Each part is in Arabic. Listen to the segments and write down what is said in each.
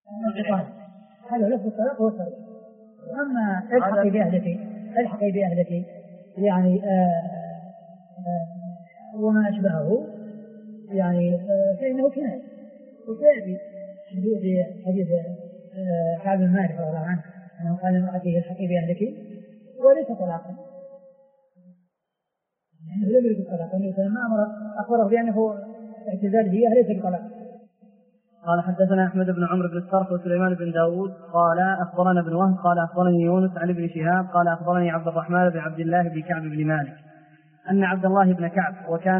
هذا لفظ الطلاق هو صريح. أما الحقي بأهلك يعني وما أشبهه يعني فإنه كناية. وسيأتي في حديث كعب بن مالك رضي الله عنه أنه قال لامرأته الحقي بأهلك وليس طلاقا، يعني لم يرد الطلاق، أنه ما أخبره بأنه اعتزال هي ليس بطلاق. قال حدثنا أحمد بن عمرو بن الصرف وسليمان بن داود قال أخبرنا ابن وهب قال أخبرني يونس عن ابن شهاب قال أخبرني عبد الرحمن بن عبد الله بن كعب بن مالك أن عبد الله بن كعب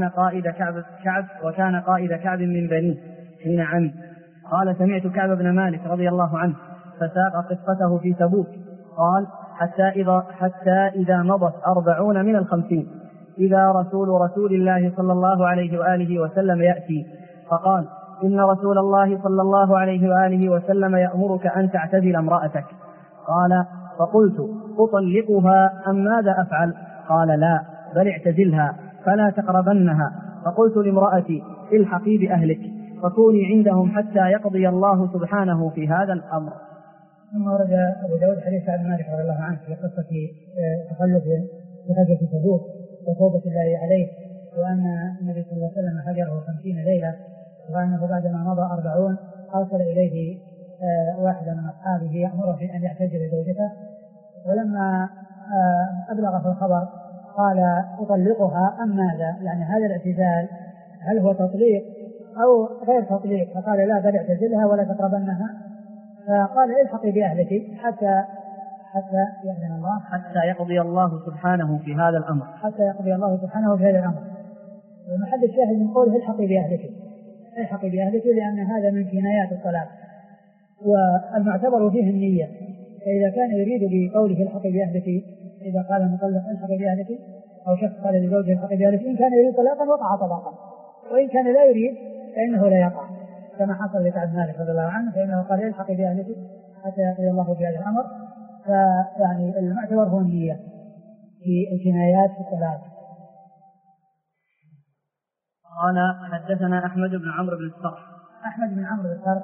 وكان قائد كعب من بنيه حين عمي. قال سمعت كعب بن مالك رضي الله عنه فساق قصته في تبوك قال حتى إذا مضت 40 من 50 إذا رسول الله صلى الله عليه وآله وسلم يأتي فقال إن رسول الله صلى الله عليه وآله وسلم يأمرك أن تعتزل امرأتك. قال فقلت أطلقها أم ماذا أفعل؟ قال لا بل اعتزلها فلا تقربنها. فقلت لامرأتي الحقي بأهلك فكوني عندهم حتى يقضي الله سبحانه في هذا الأمر. ثم ورد أبو داود حديث كعب بن مالك رضي الله عنه في قصة تخلف بغزوة تبوك وتوبة الله عليه، وأن النبي صلى الله عليه وسلم هجره 50 ليلة، وأنه بعدما مضى 40 أرسل إليه واحدا من أصحابه يأمره أن يعتزل زوجته، ولما أبلغه الخبر قال أطلقها أم ماذا؟ يعني هذا الاعتزال هل هو تطليق أو غير تطليق؟ فقال لا بل اعتزلها ولا تقربنها. فقال الحقي بأهلك حتى يأذن الله، حتى يقضي الله سبحانه في هذا الأمر، حتى يقضي الله سبحانه في هذا الأمر. ومحل الشاهد من قوله الحقي بأهلك لأن هذا من كنايات الطلاق، والمعتبر فيه النية. فإذا كان يريد بقوله الحقي بأهلك، إذا قال المطلق الحقي بأهلك أو شخص قال لزوجه الحقي بأهلك، إن كان يريد طلاقا وقع طلاقا، وإن كان لا يريد فإنه لا يقع، كما حصل لكعب مالك رضي الله عنه فإنه قال الحقي بأهلك حتى يقضي الله في هذا الأمر. فيعني المعتبر هو النية في الكنايات في الطلاق. قال حدثنا أحمد بن عمرو بن الصرف. أحمد بن عمرو بن الصرف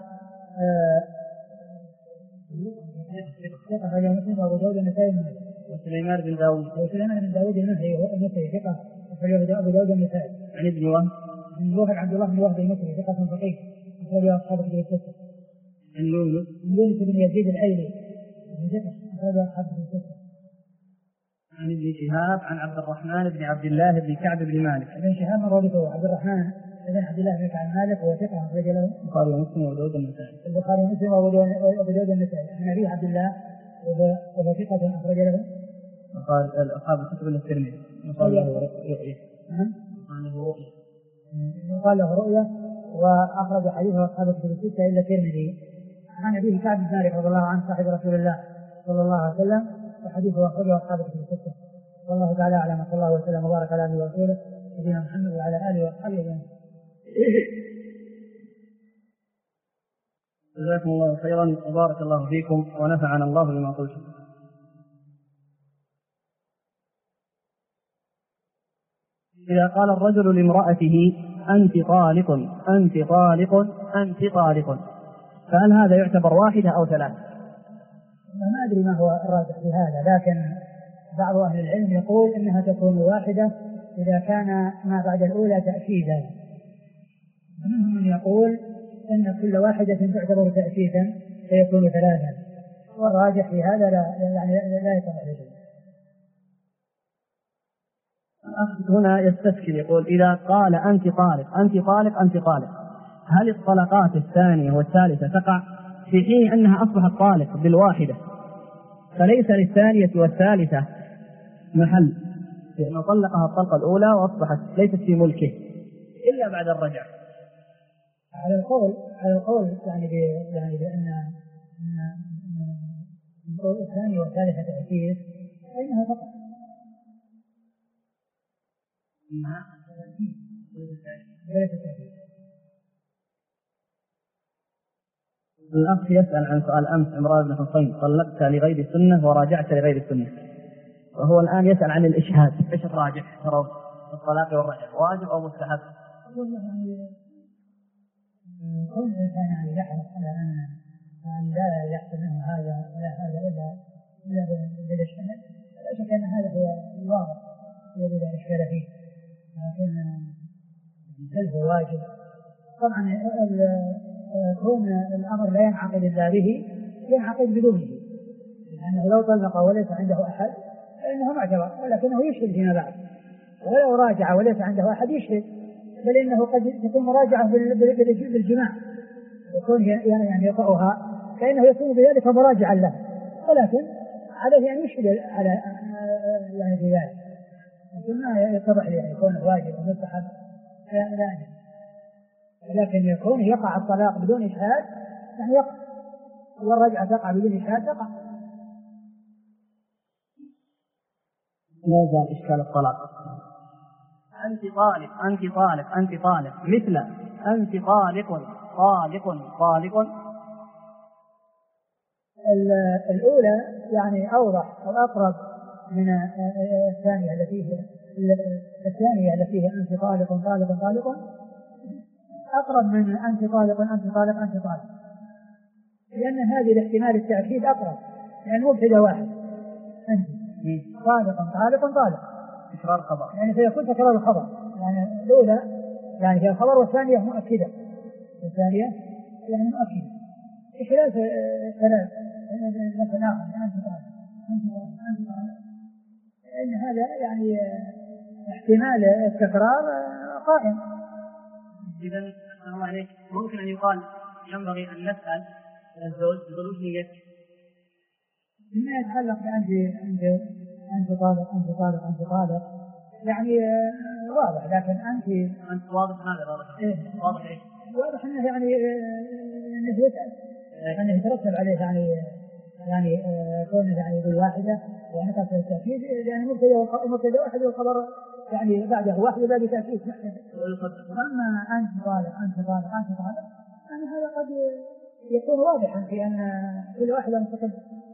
ثقة رجل مسلم وأبو داود النسائي وسليمان بن داود المصري ثقة أبو داود النسائي. عن ابن وهب عن وهب عبد الله بن وهب المصري ثقة فقيه أخرج أصحاب الكتب الستة. عن يونس بن يزيد الأيلي ثقة أخرج أصحاب الكتب الستة. عن ابن شهاب عن عبد الرحمن بن عبد الله بن كعب بن مالك. ابن شهاب مرادته عبد الرحمن بن عبد الله بن كعب مالك وهو ثقة أخرج له البخاري ومسلم وأبو داود النسائي. البخاري ومسلم وأبو داود النسائي. عن أبي عبد الله وهو ثقة أخرج له أصحاب الكتب الترمذي. قال له رؤية. قال له رؤية وأخرج حديثه أصحاب الكتب الستة إلا الترمذي. عن أبيه كعب بن مالك رضي الله عنه صاحب رسول الله صلى الله عليه وسلم، وحديثه أخرجه أصحاب الكتب الستة. والله تعالى أعلم، صلى الله وسلم وبارك على نبينا ورسوله نبينا محمد وعلى آله وصحبه أجمعين. جزاكم الله خيرا وبارك الله فيكم ونفعنا الله بما قلتم. إذا قال الرجل لامرأته أنت طالق أنت طالق أنت طالق، فهل هذا يعتبر واحدة أو ثلاثة؟ ما أدري ما هو الراجح في هذا، لكن بعض أهل العلم يقول إنها تكون واحدة إذا كان ما بعد الأولى تأكيدا، ومنهم من يقول إن كل واحدة تعتبر تأكيدا فيكون ثلاثا، والراجح في هذا لا يتبع ذلك. هنا يستفسر يقول إذا قال أنت طالق أنت طالق أنت طالق، هل الطلقات الثانية والثالثة تقع في حين أنها أصبحت طالق بالواحدة، فليس للثانية والثالثة محل، لأنه طلقها الطلقة الأولى وأصبحت ليست في ملكه إلا بعد الرجعة؟ على القول يعني بأن الثانية والثالثة تأكيد فإنها تقع. الأخ يسأل عن سؤال أمس عمران بن حصين، طلقت لغير السنة وراجعت لغير السنة، وهو الآن يسأل عن الإشهاد، إيش الراجح ترى الطلاق والرجعة واجب أو مستحب؟ كل إنسان يحرص على أن يحصل منه هذا ولا هذا إلا بالإشكال. لا شك أن هذا هو الواضح الذي لا إشكال فيه، لكن هل هو واجب؟ طبعا كون الأمر لا ينعقد إلا به ينعقد بدونه، لأنه لو طلق وليس عنده أحد فإنه معتبر، ولكنه يشهد فيما بعد، ولو راجع وليس عنده أحد يشهد، بل إنه قد تكون مراجعة بالجماع، يكون يعني يطأها كأنه يكون بذلك مراجعا له، ولكن عليه أن يشهد على يعني بذلك، لكن ما يتضح يعني يكون واجب ومستحب لا أجل. لكن يكون يقع الطلاق بدون إشهاد يعني يقع، والرجعة تقع بدون إشهاد تقع. لا زال إشكال الطلاق. أنت طالق أنت طالق أنت طالق، مثل أنت طالق طالق طالق. الأولى يعني أوضح أو أقرب من الثانية التي هي أنت طالق طالق طالق، أقرب من أنت طالق أنت طالق أنت طالق، لأن هذه الاحتمال التأكيد أقرب، يعني مبتدأ واحد أنت طالق طالق طالق تكرار خبر، يعني سيكون تكرار الخبر، يعني الأولى يعني هي الخبر والثانية مؤكدة، والثانية يعني مؤكدة بخلاف ثلاث مثلا أنت طالق أنت طالق، لأن هذا يعني احتمال التكرار قائم. إذن الله عليك ممكن أن يقال ينبغي أن نسأل الزوج بخروج نيته بما يتعلق أنت طالق أنت طالق أنت طالق يعني واضح، لكن أنت واضح ماذا واضح؟ إيه؟ واضح إيه؟ واضح أنه يعني أنه يسأل أنه يترتب عليه يعني كونه يعني بالواحدة يعني كثرة التأكيد، يعني مبتدأ واحد والخبر يعني بعده واحد وبعده تأكيد. أما أنت طالق أنت طالق أنت طالق يعني هذا قد يكون واضحا في أن كل واحدة مستقلة.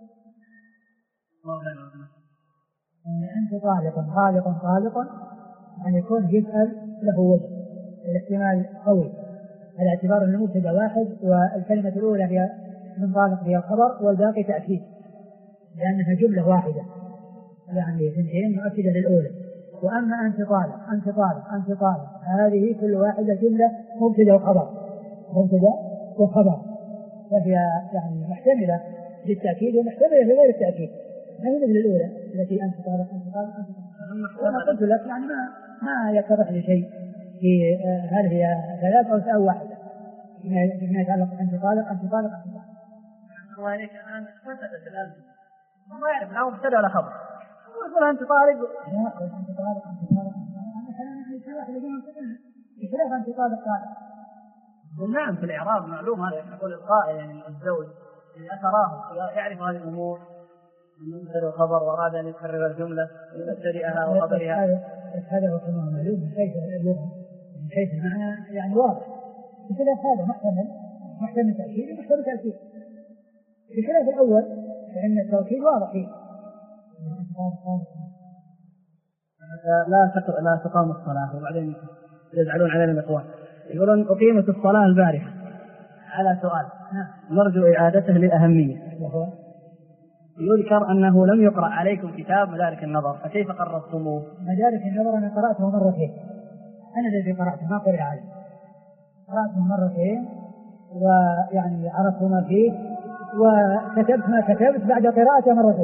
أنت طالق طالق طالق أن يكون يسأل له وجه، الاحتمال قوي على اعتبار أن المبتدأ واحد والكلمة الأولى هي من طالق هي الخبر والباقي تأكيد، لأنها جملة واحدة يعني ثنتين مؤكدة للأولى. وأما أنت طالق أنت طالق أنت طالق هذه كل واحدة جملة مبتدأ وخبر مبتدأ وخبر، فهي يعني محتملة للتأكيد ومحتملة لغير التأكيد، ما هي مثل الأولى التي أنت طالق أنت طالق أنت طالق. وأنا قلت لك يعني ما يتضح لي شيء في هل هي ثلاث أو واحدة فيما يتعلق أنت طالق أنت طالق أنت طالق. الله عليك الآن مسألة الآن ما يعرف لا مبتدأ ولا خبر، يقول أنت طالق أنت طالق أنت طالق أنا كلام في واحد يقول بخلاف أنت طالق طالق. نعم في الإعراب معلوم هذا، يقول القائل يعني الزوج إذا تراه يعرف هذه الأمور من مبتدأ وخبر وأراد أن يكرر الجملة يبتدئها وخبرها، هذا هو كما معلوم من حيث اللغة من حيث المعنى يعني واضح، بخلاف هذا محتمل تأكيد ومحتمل تأكيد، بخلاف الأول فإن التوكيد واضح فيه. لا تقام الصلاة وبعدين يزعلون علينا الإخوان يقولون أقيمت الصلاة البارحة على سؤال نرجو إعادته للأهمية. يذكر أنه لم يقرأ عليكم كتاب مدارك النظر، فكيف قررتموه؟ مدارك النظر أنا قرأته مرتين، أنا الذي قرأته ما قرأ علي، قرأته مرتين ويعني عرفت ما فيه وكتبت ما كتبت بعد قراءته مرتين.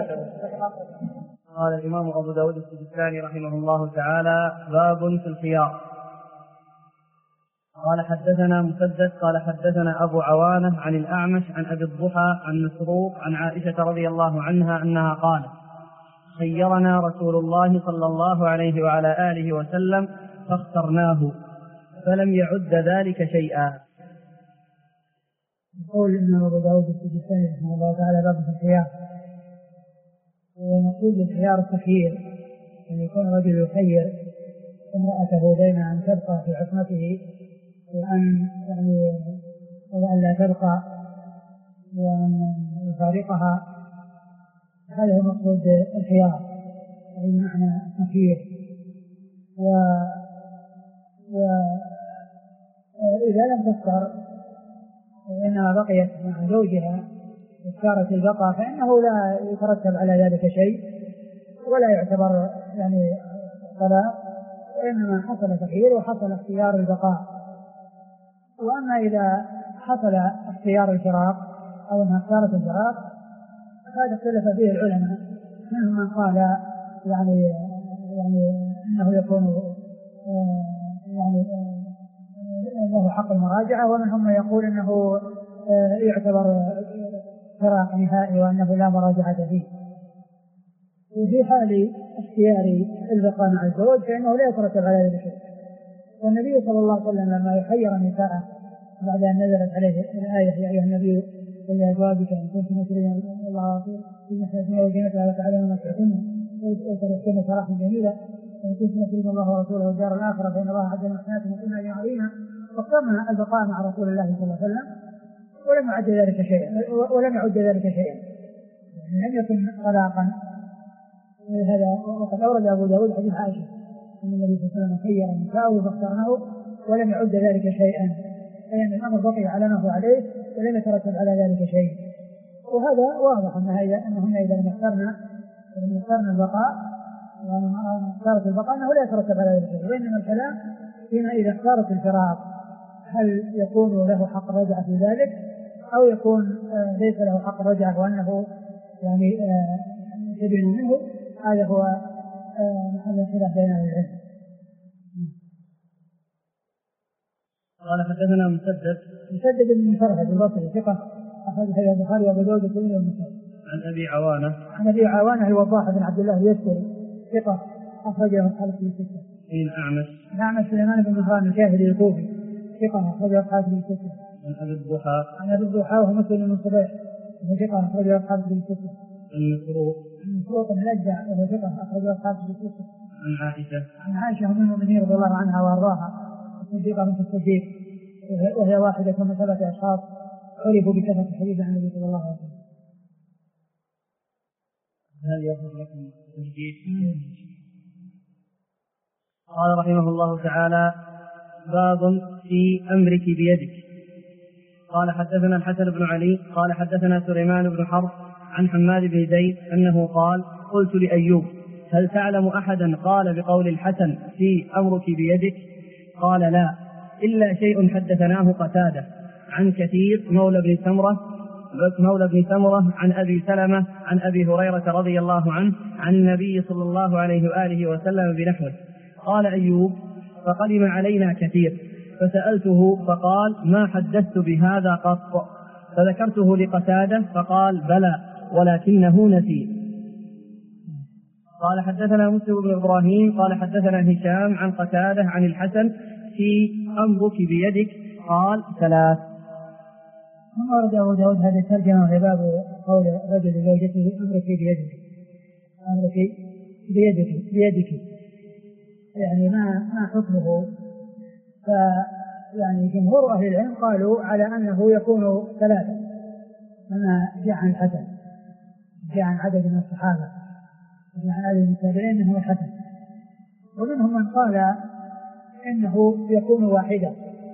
قال الإمام أبو داود السجستاني رحمه الله تعالى باب في الخيار. قال حدثنا مسدد قال حدثنا أبو عوانة عن الأعمش عن أبي الضحى عن مسروق عن عائشة رضي الله عنها أنها قالت خيرنا رسول الله صلى الله عليه وعلى آله وسلم فاخترناه فلم يعد ذلك شيئا. يقول إن أبو داود السجستاني رحمه الله تعالى باب في الخيار، ونقول الخيار التخيير أن يكون رجل يخير امرأته بين أن تبقى في عصمته وأن لا تبقى وأن يفارقها، هذا هو مقصود الخيار أي معنى التخيير. وإذا لم تختار إنها بقيت مع زوجها اختارت البقاء فإنه لا يترتب على ذلك شيء ولا يعتبر يعني طلاق، وإنما حصل تخيير وحصل اختيار البقاء. وأما إذا حصل اختيار الفراق أو أنها اختارت الفراق هذا اختلف فيه العلماء، منهم من قال يعني أنه يكون يعني له حق المراجعة، ومنهم من يقول أنه يعتبر فراق نهائي وأنه لا مراجعة فيه. وفي حال اختيار البقاء مع الزوج فإنه لا يترتب على ذلك شيء. والنبي صلى الله عليه وسلم لما يخير نساءه بعد أن نزلت عليه الآية يا أيها النبي قل لأزواجك إن كنتم تريدون الله ورسوله الدنيا وزينتها فتعالون متعوهن وتركتن سراحا جميلا وإن كنتم تريدون الله ورسوله والدار الآخرة فإن الله عز المحسنات وكن أجرا عظيما. فاخترنا البقاء مع رسول الله صلى الله عليه وسلم ولم يعد ذلك شيئا لم يكن طلاقا. هذا وقد أورد أبو داود حديث عائشة أن النبي صلى الله عليه وسلم خير نساءه فاخترناه ولم يعد ذلك شيئا، يعني الأمر بقي على ما هو عليه ولم يترتب على ذلك شيء. وهذا واضح أنهن إذا لم اخترنا البقاء اختارت البقاء أنه لا يترتب على ذلك شيء، وإنما الكلام فيما إذا اختارت الفراق هل يكون له حق رجعة في ذلك أو يكون ليس له حق رجعة وأنه يعني سبيل منه. هذا هو محل الخلاف بين أهل العلم. قال حدثنا مسدد بن مسرهد البصري ثقة أخرج حديث البخاري وأبو داود والترمذي والنسائي. عن أبي عوانة الوضاح بن عبد الله اليسري ثقة أخرجه أصحاب الكتب الستة. أعمش سليمان بن مهران الكاهلي الكوفي ثقة أخرجه أصحاب الكتب الستة. عن أبي الضحى وهو مسلم بن صبيح وهو ثقة أخرجه أصحاب الكتب الستة. مسروق بن الأجدع وهو ثقة أخرجه أصحاب الكتب الستة. عن عائشة أم المؤمنين رضي الله عنها وأرضاها الصديقة بنت الصديق وهي واحدة من 7 أشخاص عرفوا بكثرة الحديث عن النبي صلى الله عليه وسلم. هل يأخذ لكم تسجيل؟ قال رحمه الله تعالى: باب في أمرك بيدك. قال حدثنا الحسن بن علي قال حدثنا سليمان بن حرب عن حماد بن زيد أنه قال: قلت لأيوب: هل تعلم أحدا قال بقول الحسن في أمرك بيدك؟ قال: لا، إلا شيء حدثناه قتادة عن كثير مولى بن سمرة عن أبي سلمة عن أبي هريرة رضي الله عنه عن النبي صلى الله عليه وآله وسلم بنحوه. قال أيوب: فقدم علينا كثير فسألته فقال: ما حدثت بهذا قط. فذكرته لقتادة فقال: بلى ولكنه نسي. قال حدثنا مسلم بن إبراهيم قال حدثنا هشام عن قتادة عن الحسن في أمرك بيدك قال 3. ثم ورد أبو داود هذه الترجمة وهي باب قول رجل لزوجته: أمرك بيدك يعني ما حكمه. فيعني جمهور أهل العلم قالوا على أنه يكون 3 كما جاء عن الحسن، جاء عن عدد من الصحابة وجاء عن عدد من التابعين أنه الحسن، ومنهم من قال إنه يكون واحدة.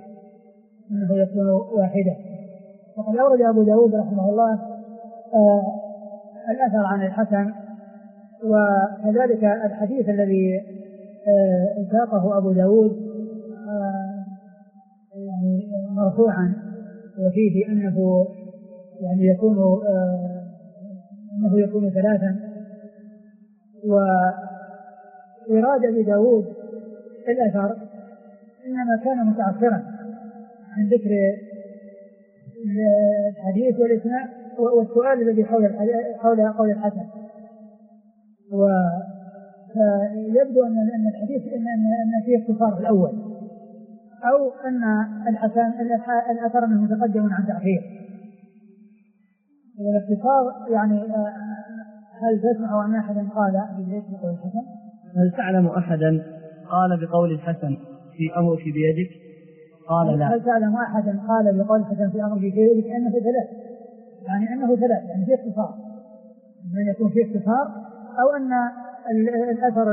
وقد أورد أبو داود رحمه الله الأثر عن الحسن، وكذلك الحديث الذي ساقه أبو داود يعني مرفوعا وفيه أنه يعني يكون 3. وإراد أبي داود الأثر إنما كان متأخرا عن ذكر الحديث والإسناد والسؤال الذي حول قول الحسن. ويبدو أن الحديث أن فيه اختصار الأول، أو أن الأثر أنه متقدم عن تأخير. والاختصار يعني هل تسمع عن أحد قال بقول الحسن؟ هل تعلم أحدا قال بقول الحسن في أمرك بيدك؟ قال: لا. هل تعلم أحدا قال بقول الحسن في أمرك بيدك؟ أنه 3، يعني أنه 3، يعني فيه اختصار، من يكون فيه اختصار، أو أن الأثر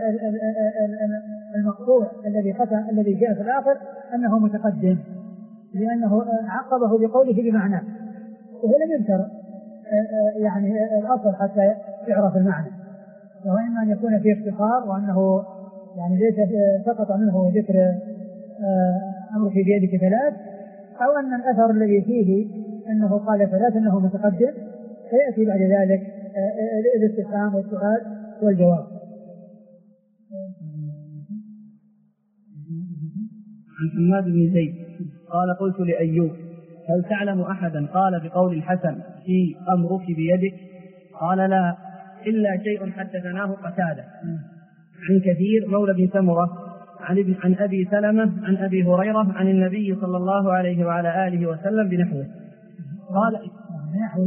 المقطوع الذي جاء في الآخر أنه متقدم، لأنه عقبه بقوله بمعنى، وهو لم يذكر يعني الأصل حتى يعرف المعنى، وهو إما أن يكون فيه اختصار وأنه يعني ليس سقط منه ذكر أمرك بيدك ثلاث، أو أن الأثر الذي فيه أنه قال ثلاث أنه متقدم، فيأتي بعد ذلك الاستفهام والسؤال والجواب. عن حماد بن زيد قال قلت لأيوب هل تعلم أحدا قال بقول الحسن في أمرك بيدك؟ قال لا، إلا شيء حدثناه قتادة عن كثير مولى بن سمرة عن أبي سلمة عن أبي هريرة عن النبي صلى الله عليه وعلى آله وسلم بنحوه. قال نحوه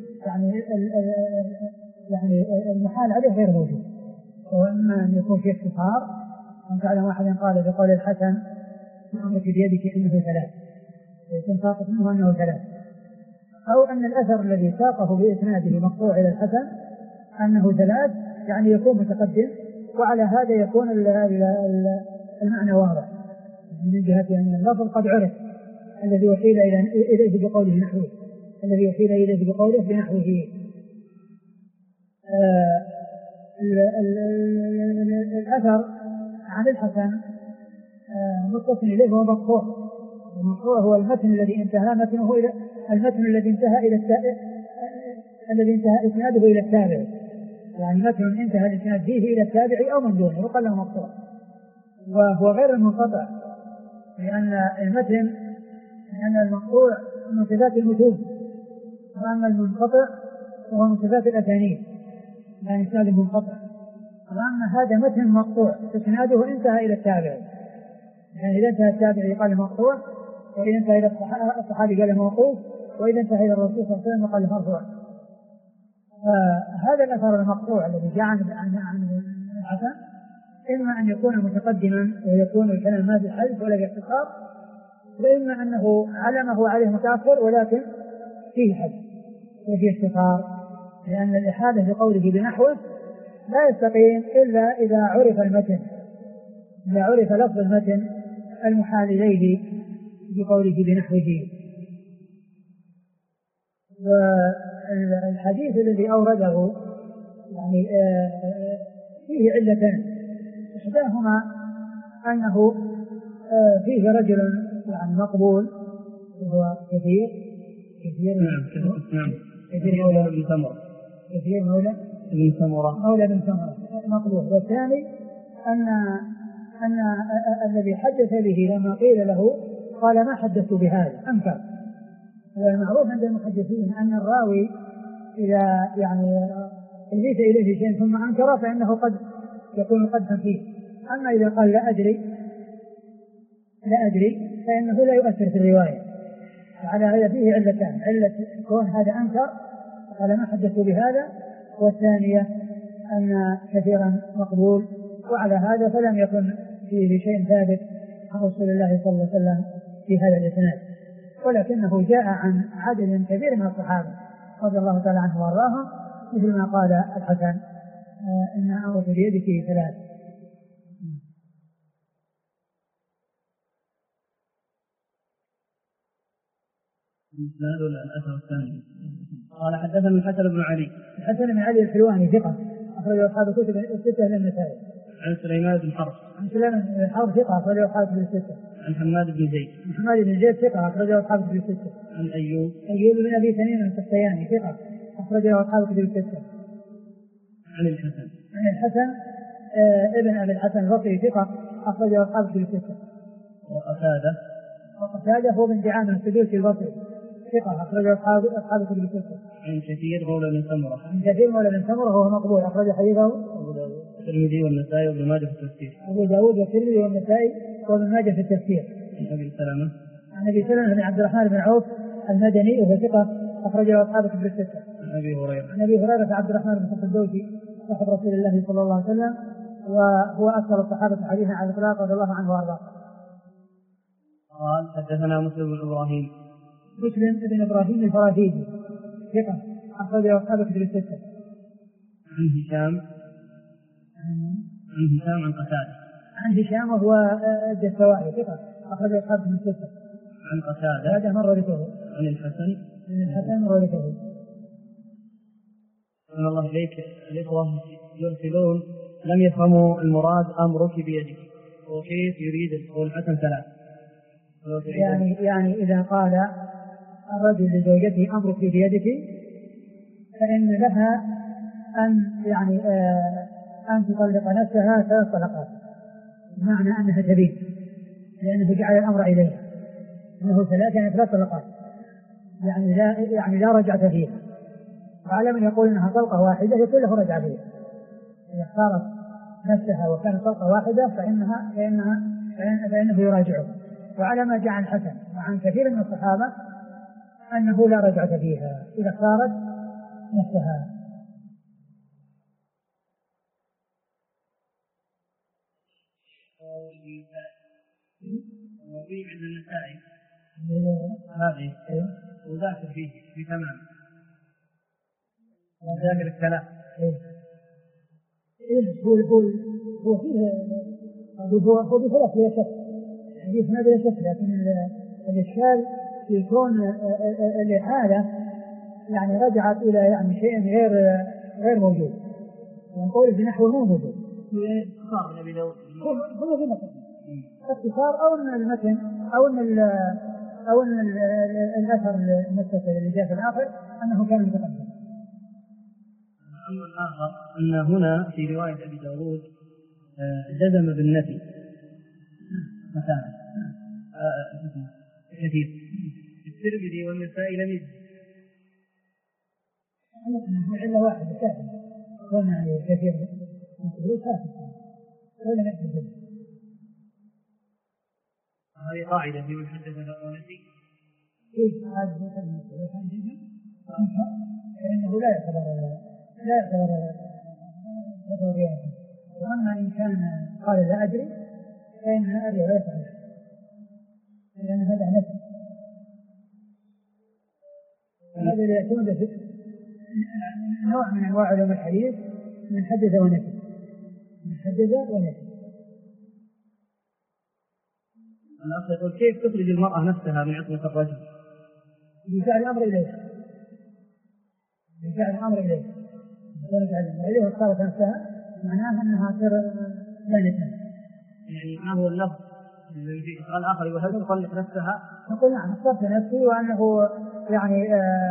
يعني المحال عليه غير موجود، وإما أن يكون في اختصار أن تعلم أحدا قال بقول الحسن أمرك بيدك إنه ثلاث، يكون ساقط منه أنه ثلاث، أو أن الأثر الذي ساقه بإسناده مقطوع إلى الحسن أنه ثلاث، يعني يكون متقدم، وعلى هذا يكون المعنى واضح من جهة أن اللفظ قد عرف الذي يحيل إليه بقوله نحوه، الذي يحيل إليه بقوله بنحوه. الأثر عن الحسن متصل إليه هو مقطوع، المقطوع هو المتن الذي انتهى متنه إلى المتن الذي انتهى إلى الذي انتهى إسناده إلى التابع، يعني متن انتهى الإسناد فيه إلى التابع أو من دونه وقال له مقطوع، وهو غير المنقطع، لأن المقطوع من صفات المتون، وأما المنقطع وهو من صفات الأسانيد، يعني إسناد منقطع، وأما هذا متن مقطوع إسناده انتهى إلى التابع، يعني إذا انتهى التابع يقال مقطوع، وإذا انتهى إلى الصحابي قال موقوف، وإذا انتهى إلى الرسول صلى الله عليه وسلم قال مرفوع. فهذا الأثر المقطوع الذي جاء عن الحسن إما أن يكون متقدما ويكون الكلام ما في حذف ولا في اختصار، وإما أنه علمه عليه متأخر ولكن فيه حذف وفيه اختصار، لأن الإحالة بقوله بنحوه لا يستقيم إلا إذا عرف المتن، إذا عرف لفظ المتن المحال إليه بقوله بنحوه. والحديث الذي أورده يعني فيه علتان، إحداهما أنه فيه رجل يعني مقبول وهو كثير مولى بن سمرة، كثير مولى بن سمرة مقبول. والثاني أن الذي حدث به لما قيل له قال ما حدثت بهذا، أنكر. المعروف عند المحدثين أن الراوي إذا يعني أضيف إليه شيء ثم أنكر فإنه قد يكون قدما فيه، أما إذا قال لا أدري فإنه لا يؤثر في الرواية. وعلى هذا فيه علتان، علة كون هذا أنكر قال ما حدثت بهذا، والثانية أن كثيرا مقبول، وعلى هذا فلم يكن فيه شيء ثابت عن رسول الله صلى الله عليه وسلم في هذا الإسناد، ولكنه جاء عن عدد كبير من الصحابة رضي الله تعالى عنهم وارضاهم، مثل ما قال الحسن إن أمرك بيدك ثلاث. الإسناد ولا الأثر الثاني؟ قال حدثنا الحسن بن علي الحلواني ثقة أخرجه أصحاب الكتب الستة إلا النسائي. عن سليمان بن حرب ثقة أخرجه أصحاب الكتب الستة. عن حماد بن زيد ثقة أخرجه أصحاب الكتب الستة. عن أيوب بن أبي تميم السختياني ثقة أخرجه أصحاب الكتب الستة. عن الحسن ابن أبي الحسن البصري ثقة أخرجه أصحاب الكتب الستة. وقتادة هو بن دعامة السدوسي البصري ثقة أخرجه أصحاب الكتب الستة. عن كثير مولى بن سمرة وهو مقبول أخرج حديثه الترمذي والنسائي وابن ماجه في التفسير. أبو داود والترمذي والنسائي وابن ماجه في التفسير. عن أبي سلمة بن عبد الرحمن بن عوف المدني وهو ثقة أخرجه أصحاب الكتب الستة. عن أبي هريرة عبد الرحمن بن صخر الدوسي صاحب رسول الله صلى الله عليه وسلم، وهو أكثر الصحابة حديثا على الإطلاق رضي الله عنه وأرضاه. قال حدثنا مسلم بن إبراهيم الفراهيدي ثقة أخرجه أصحاب الكتب الستة. عن هشام عن هشام وهو الدستوائي ثقة أخرجه أصحاب الكتب الستة. عن قتادة هذا مر ذكره. عن الحسن مر ذكره. أن الله إليك الإخوة يرسلون لم يفهموا المراد أمرك بيدك، وكيف يريد الحسن ثلاث. يعني إذا قال الرجل لزوجته أمرك بيدك فإن لها أن تطلق نفسها 3 طلقات، بمعنى أنها تبين، لأنه جعل الأمر إليه أنه 3 طلقات، يعني لا رجعة فيها. وعلى من يقول أنها طلقة واحدة يكون له رجعة فيها. إذا اختارت نفسها وكانت طلقة واحدة فإنه يراجعه. وعلى ما جاء عن الحسن وعن كثير من الصحابة أنه لا رجعة فيها إذا اختارت نفسها. وفي عند النسائي هذه وذاكر فيه في تمام وذاكر الكلام. هو بثلاث لا شك، حديث ما بلا شك، لكن الإشكال في كون الإحالة يعني رجعت إلى يعني شيء غير موجود، ونقول بنحو مو موجود. اختصار النبي داود هو في مثل اختصار أو أن المتن أو أن الأثر المتصل اللي جاء في الآخر أنه كان متقدم. الأمر الآخر أن هنا في رواية أبي داود جزم بالنفي مثلا كثير. الترمذي والنسائي لم يجزم. إلا واحد كافر كان كثير من الشروط كافر ولا نفس. هذه قاعدة في من حدث ونسي. كيف هذا فإنه لا يعتبر رواية. وأما إن كان قال لا أدري فإن هذا لا يفعل، لأن هذا نفس. هذا يعتمد في نوع من أنواع علوم الحديث من حدث ونفي، الأخ يقول كيف تخرج المرأة نفسها من عصمة الرجل؟ بفعل الأمر إليه وصارت نفسها معناها أنها تصير ثالثا. يعني ما هو اللفظ الذي الآخر يقول هل تطلق نفسها؟ نقول نعم اخترت نفسي وأنه يعني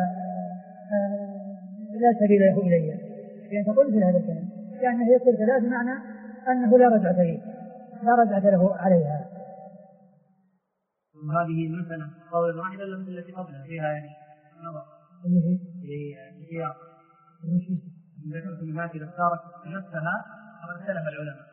لا سبيل له إلي، يعني تقول في هذا الكلام يعني هي تصير ثلاث بمعنى أنه لا رجعة له عليها. وهذه مثلا قول واحدة التي قبلها فيها يعني نظر في السياق. ذكرت من هذه اختارت نفسها واختلف العلماء.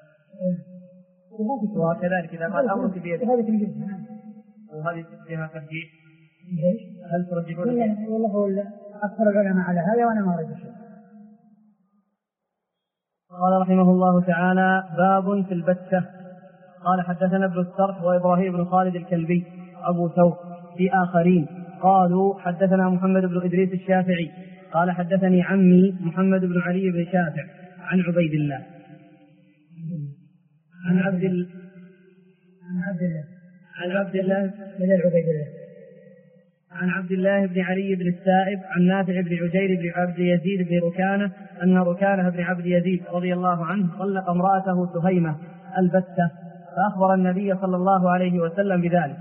وكذلك إذا قال أمرك بيدك وهذه فيها ترجيح. هل ترجحون؟ والله أكثر العلماء على هذا وأنا ما أرجح شيء. قال رحمه الله تعالى باب في البتة. قال حدثنا ابن السرح وإبراهيم بن خالد الكلبي أبو ثوب في آخرين قالوا حدثنا محمد بن إدريس الشافعي قال حدثني عمي محمد بن علي بن شافع عن عبيد الله عن عبد الله بن علي بن السائب عن نافع بن عجير بن عبد يزيد بن ركانة أن ركانة بن عبد يزيد رضي الله عنه طلق امرأته سهيمة البتة، فأخبر النبي صلى الله عليه وسلم بذلك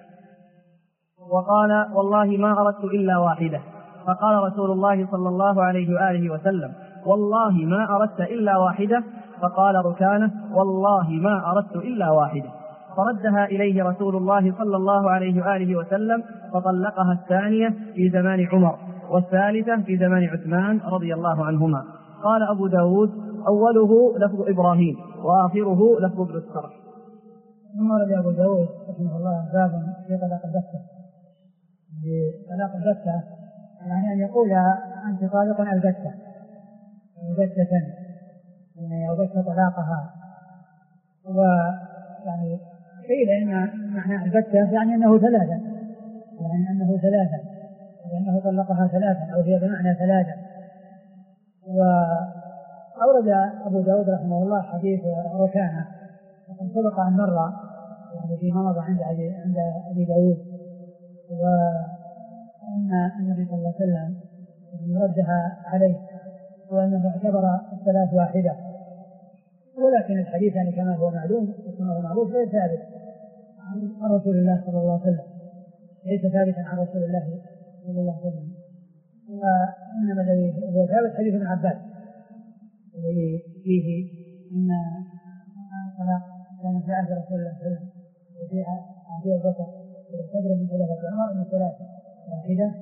وقال والله ما أردت إلا واحدة، فقال رسول الله صلى الله عليه وآله وسلم والله ما أردت إلا واحدة، فقال ركانة والله ما أردت إلا واحدة، فردها إليه رسول الله صلى الله عليه وآله وسلم فطلقها الثانية في زمان عمر والثالثة في زمان عثمان رضي الله عنهما. قال أبو داود أوله لفظ إبراهيم وآخره لفظ ابن السرح. ورد أبو داود رحمه الله باب في طلاق البتة. طلاق البتة يعني أن يقول أنت طالق البتة يعني أوجدت طلاقها، ويعني قيل إن معنى البتة يعني أنه ثلاثة لأنه طلقها ثلاثا أو هي بمعنى ثلاثة. وأورد أبو داود رحمه الله حديث ركانة وقد سبق عن مرة يعني في مرض عند أبي داود، وأن النبي صلى الله عليه وسلم ردها عليه وأنه اعتبر الثلاث واحدة، ولكن الحديث يعني كما هو معلوم وكما هو معروف غير ثابت عن رسول الله صلى الله عليه وسلم، ليس ثابتا عن رسول الله صلى الله عليه وسلم، وإنما الذي هو ثابت حديث ابن عباس الذي فيه أن طلاق كان في عهد رسول الله صلى الله عليه وسلم وفي عهد أبي بكر وصدر من خلافة عمر من ثلاث واحدة،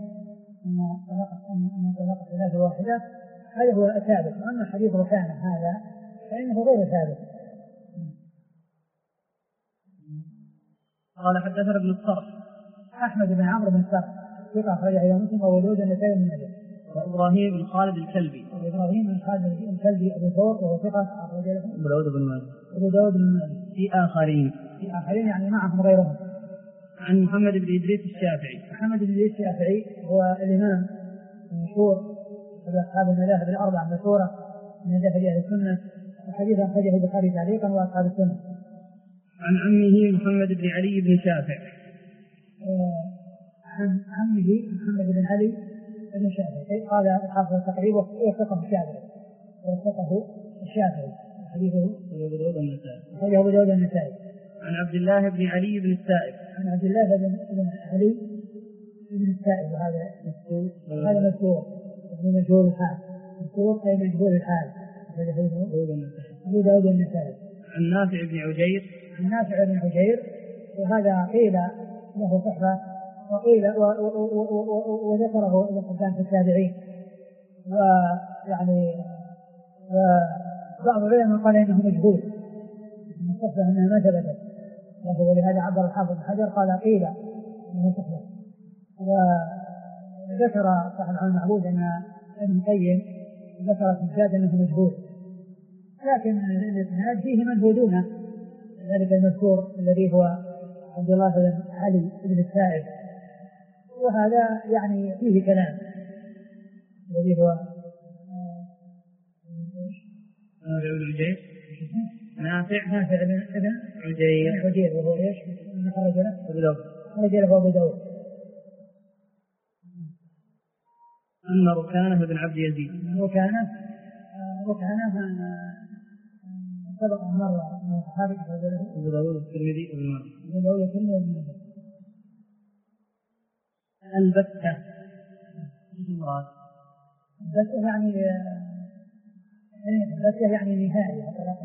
أن طلاق ثلاث واحدة هذا هو الثابت. وأما حديث ركانة هذا فإنه غير ثابت. قال حدثنا ابن الصرح أحمد بن عمرو بن الصرح ثقة أخرجه إلى مسلم وأبو داود والنسائي بن ماجه. وإبراهيم بن خالد الكلبي إبراهيم بن خالد الكلبي أبو ثور وهو ثقة أخرجه له أبو داود بن ماجه. أبو داود بن ماجه. في آخرين يعني معهم غيرهم. عن محمد بن إدريس الشافعي. محمد بن إدريس الشافعي هو الإمام المشهور أصحاب المذاهب الأربعة المشهورة من مذاهب أهل السنة، وحديثا أخرجه البخاري تعليقا وأصحاب السنة. عن عمه محمد بن علي بن شافع. عن عمه محمد بن علي بن شافع قال حافظ التقريب وثقه الشافعي حديثه أبو داود النسائي. عن عبد الله بن علي بن السائب. عن عبد الله بن علي بن السائب هذا مذكور مجهول الحال، مذكور أي مجهول الحال. أبو داود النسائي. عن نافع بن عجير. عن نافع بن عجير، وهذا قيل له صحبة وقيل وذكره ابن حبان في التابعين، ويعني بعض العلماء قال انه مجهول من صحبة انها ما ثبتت، ولهذا عبر الحافظ بن حجر قال قيل انه صحبة. وذكر صاحب العلم المعبود ان ابن القيم ذكر في الزاد انه مجهول، لكن الاسناد فيه من هو دونه، ذلك المذكور الذي هو عبد الله بن علي بن السائب، وهذا يعني فيه كلام الذي هو نافع بن عجير وهو ايش؟ خرج له أبو داود. أن ركانة بن عبد يزيد. ركانة سبق مرة من الصحابة أبو داود الترمذي وابن ماجه. البتة يعني نهاية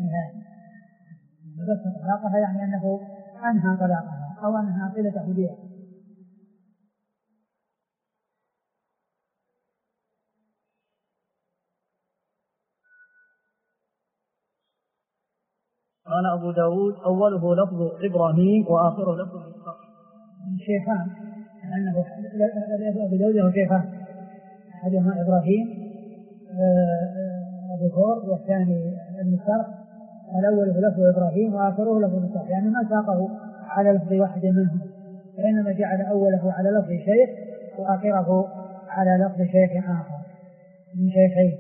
بس طلاقها يعني أنه أنهى طلاقها أو أنهى قيلة حديثها. قال أبو داود أوله لفظ إبراهيم وآخره لفظ الصح. شيخان لأنه أبو داود له شيخان، أحدهما إبراهيم أبو ثور والثاني ابن الصرح، الأول لفظ إبراهيم وآخره لفظ الصح، يعني ما ساقه على لفظ واحد منهم، وإنما جعل أوله على لفظ شيخ وآخره على لفظ شيخ آخر من شيخين.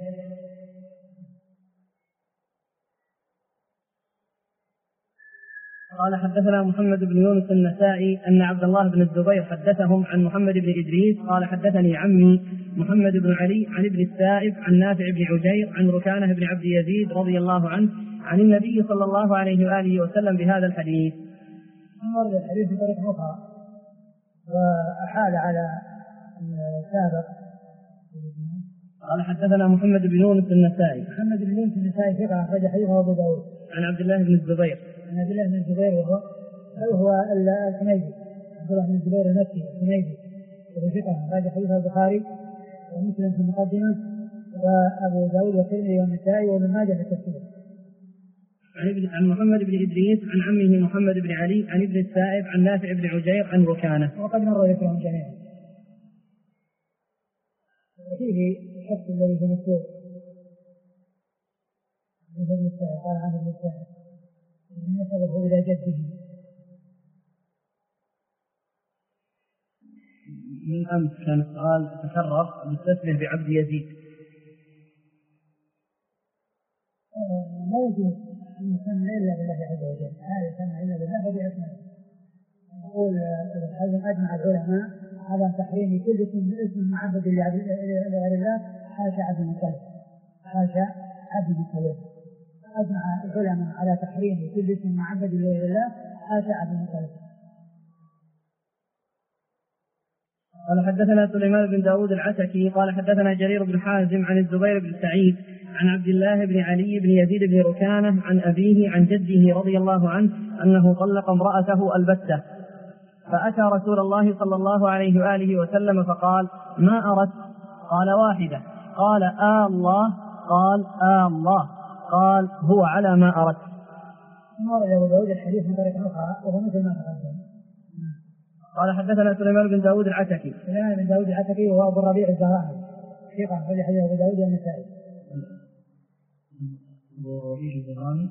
قال حدثنا محمد بن يونس النسائي أن عبد الله بن الزبير حدثهم عن محمد بن إدريس قال حدثني عمي محمد بن علي عن ابن السائب عن نافع بن عجير عن ركانة بن عبد يزيد رضي الله عنه عن النبي صلى الله عليه وآله وسلم بهذا الحديث. ورد الحديث بطريق أخرى وأحال على السابق. قال حدثنا محمد بن يونس النسائي. محمد بن يونس النسائي ثقة أخرج حديثه أبو داود. عن عبد الله بن الزبير. عن عبد الله بن الزبير وهو الحميدي، عبد الله بن الزبير المكي الحميدي، وهو ثقة أخرج حديثه البخاري ومسلم في المقدمة وأبو داود والترمذي والنسائي وابن ماجه في التفسير. عن محمد بن إدريس عن عمه محمد بن علي عن ابن السائب عن نافع بن عجير عن ركانة. وقد مر ذكرهم جميعا. وفيه الشخص الذي هو مكتوب ابن السائب قال عن ابن السائب نسبه إلى جده من أمس كان قال تكرر مستثنى بعبد يزيد. لا يجوز أن يسمى إلا بالله عز وجل، هذا يسمى إلا بالله فبأسمائه. يقول هذا أجمع العلماء على تحريم كل اسم معبد لغير الله حاشا عبد المطلب، حاشا عبد المطلب. أجمع العلماء على تحريم كل اسم معبد لغير الله حاشا عبد المطلب. قال حدثنا سليمان بن داود العتكي قال حدثنا جرير بن حازم عن الزبير بن سعيد عن عبد الله بن علي بن يزيد بن ركانة عن أبيه عن جده رضي الله عنه أنه طلق امرأته البتة، فأتى رسول الله صلى الله عليه وآله وسلم فقال: ما أردت؟ قال: واحدة. قال: الله؟ قال: الله. قال: هو على ما أردت. ورد أبو داود الحديث من طريق أخرى وهو مثل ما تقدم. قال حدثنا سليمان بن داود العتكي. سليمان بن داود العتكي وهو أبو الربيع الزهراني ثقة أخرج حديث أبو داود والنسائي. أبو الربيع الزهراني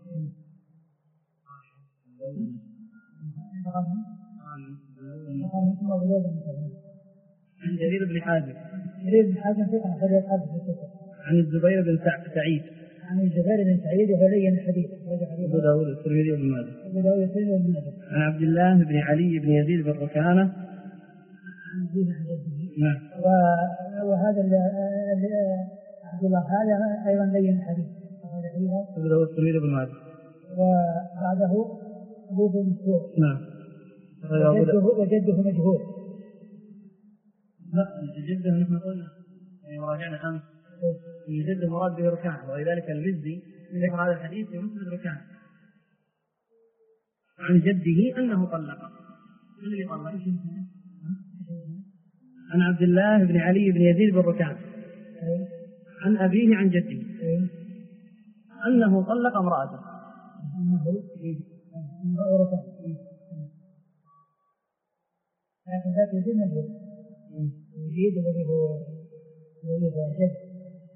عن جرير بن حازم. جرير بن حازم ثقة أخرج الحديث في الستة. عن الزبير بن سعيد. عن الزبير بن سعيد وهو لين الحديث. أبو داود الترمذي وابن ماجه. أبو داود الترمذي وابن ماجه. عن عبد الله بن علي بن يزيد بن ركانة. عن أبيه عن جده. نعم. وهذا عبد الله هذا أيضا لين الحديث. أبو داود الترمذي وابن ماجه. وبعده أبوه مسعود. نعم. وجده مجهول. لا جده نحن قلنا راجعنا أمس من جده مراد به ركانة، ولذلك المزي ذكر هذا الحديث في مسند ركانة عن جده أنه طلق. من اللي طلق؟ عن عبد الله بن علي بن يزيد بن ركانة عن أبيه عن جده أنه طلق امرأته. لكن ذات يزيد مجهول. يزيد الذي هو جد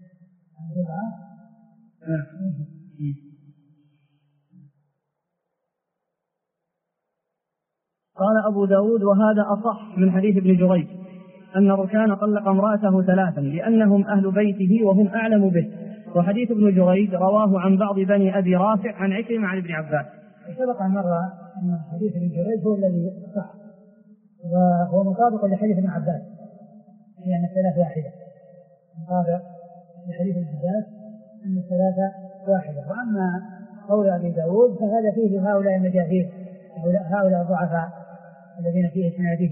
قال أبو داود: وهذا أصح من حديث ابن جريج أن ركان طلق امرأته ثلاثا لأنهم أهل بيته وهم أعلم به، وحديث ابن جريج رواه عن بعض بني أبي رافع عن عكرمة عن ابن عباس. سبق مرة أن حديث ابن جريج هو الذي صح وهو مطابق لحديث ابن عباس، يعني الثلاث واحدة، مطابق لحديث ابن عباس أن الثلاثة واحدة. وأما قول أبي داود فهذا فيه هؤلاء المجاهيل، هؤلاء الضعفاء الذين في إسناده.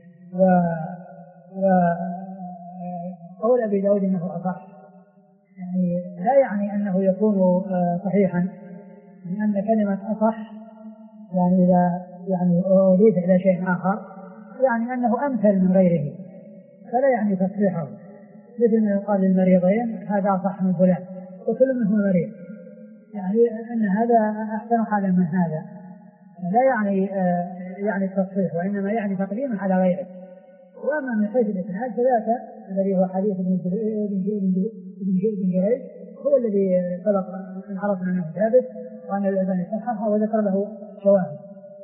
وقول أبي داود أنه أصح يعني لا يعني أنه يكون صحيحا، لأن كلمة أصح يعني إذا يعني أضيف إلى شيء آخر يعني أنه أمثل من غيره، فلا يعني تصحيحه، مثل ما يقال للمريضين هذا أصح من فلان وكل منه مريض، يعني أن هذا أحسن حالا من هذا، لا يعني التصحيح، وإنما يعني تقديم على غيره. وأما من حيث الإسناد فذاك الذي هو حديث ابن جريج هو الذي سبق أن عرفنا أنه ثابت وأن الألباني صححه وذكر له شواهد.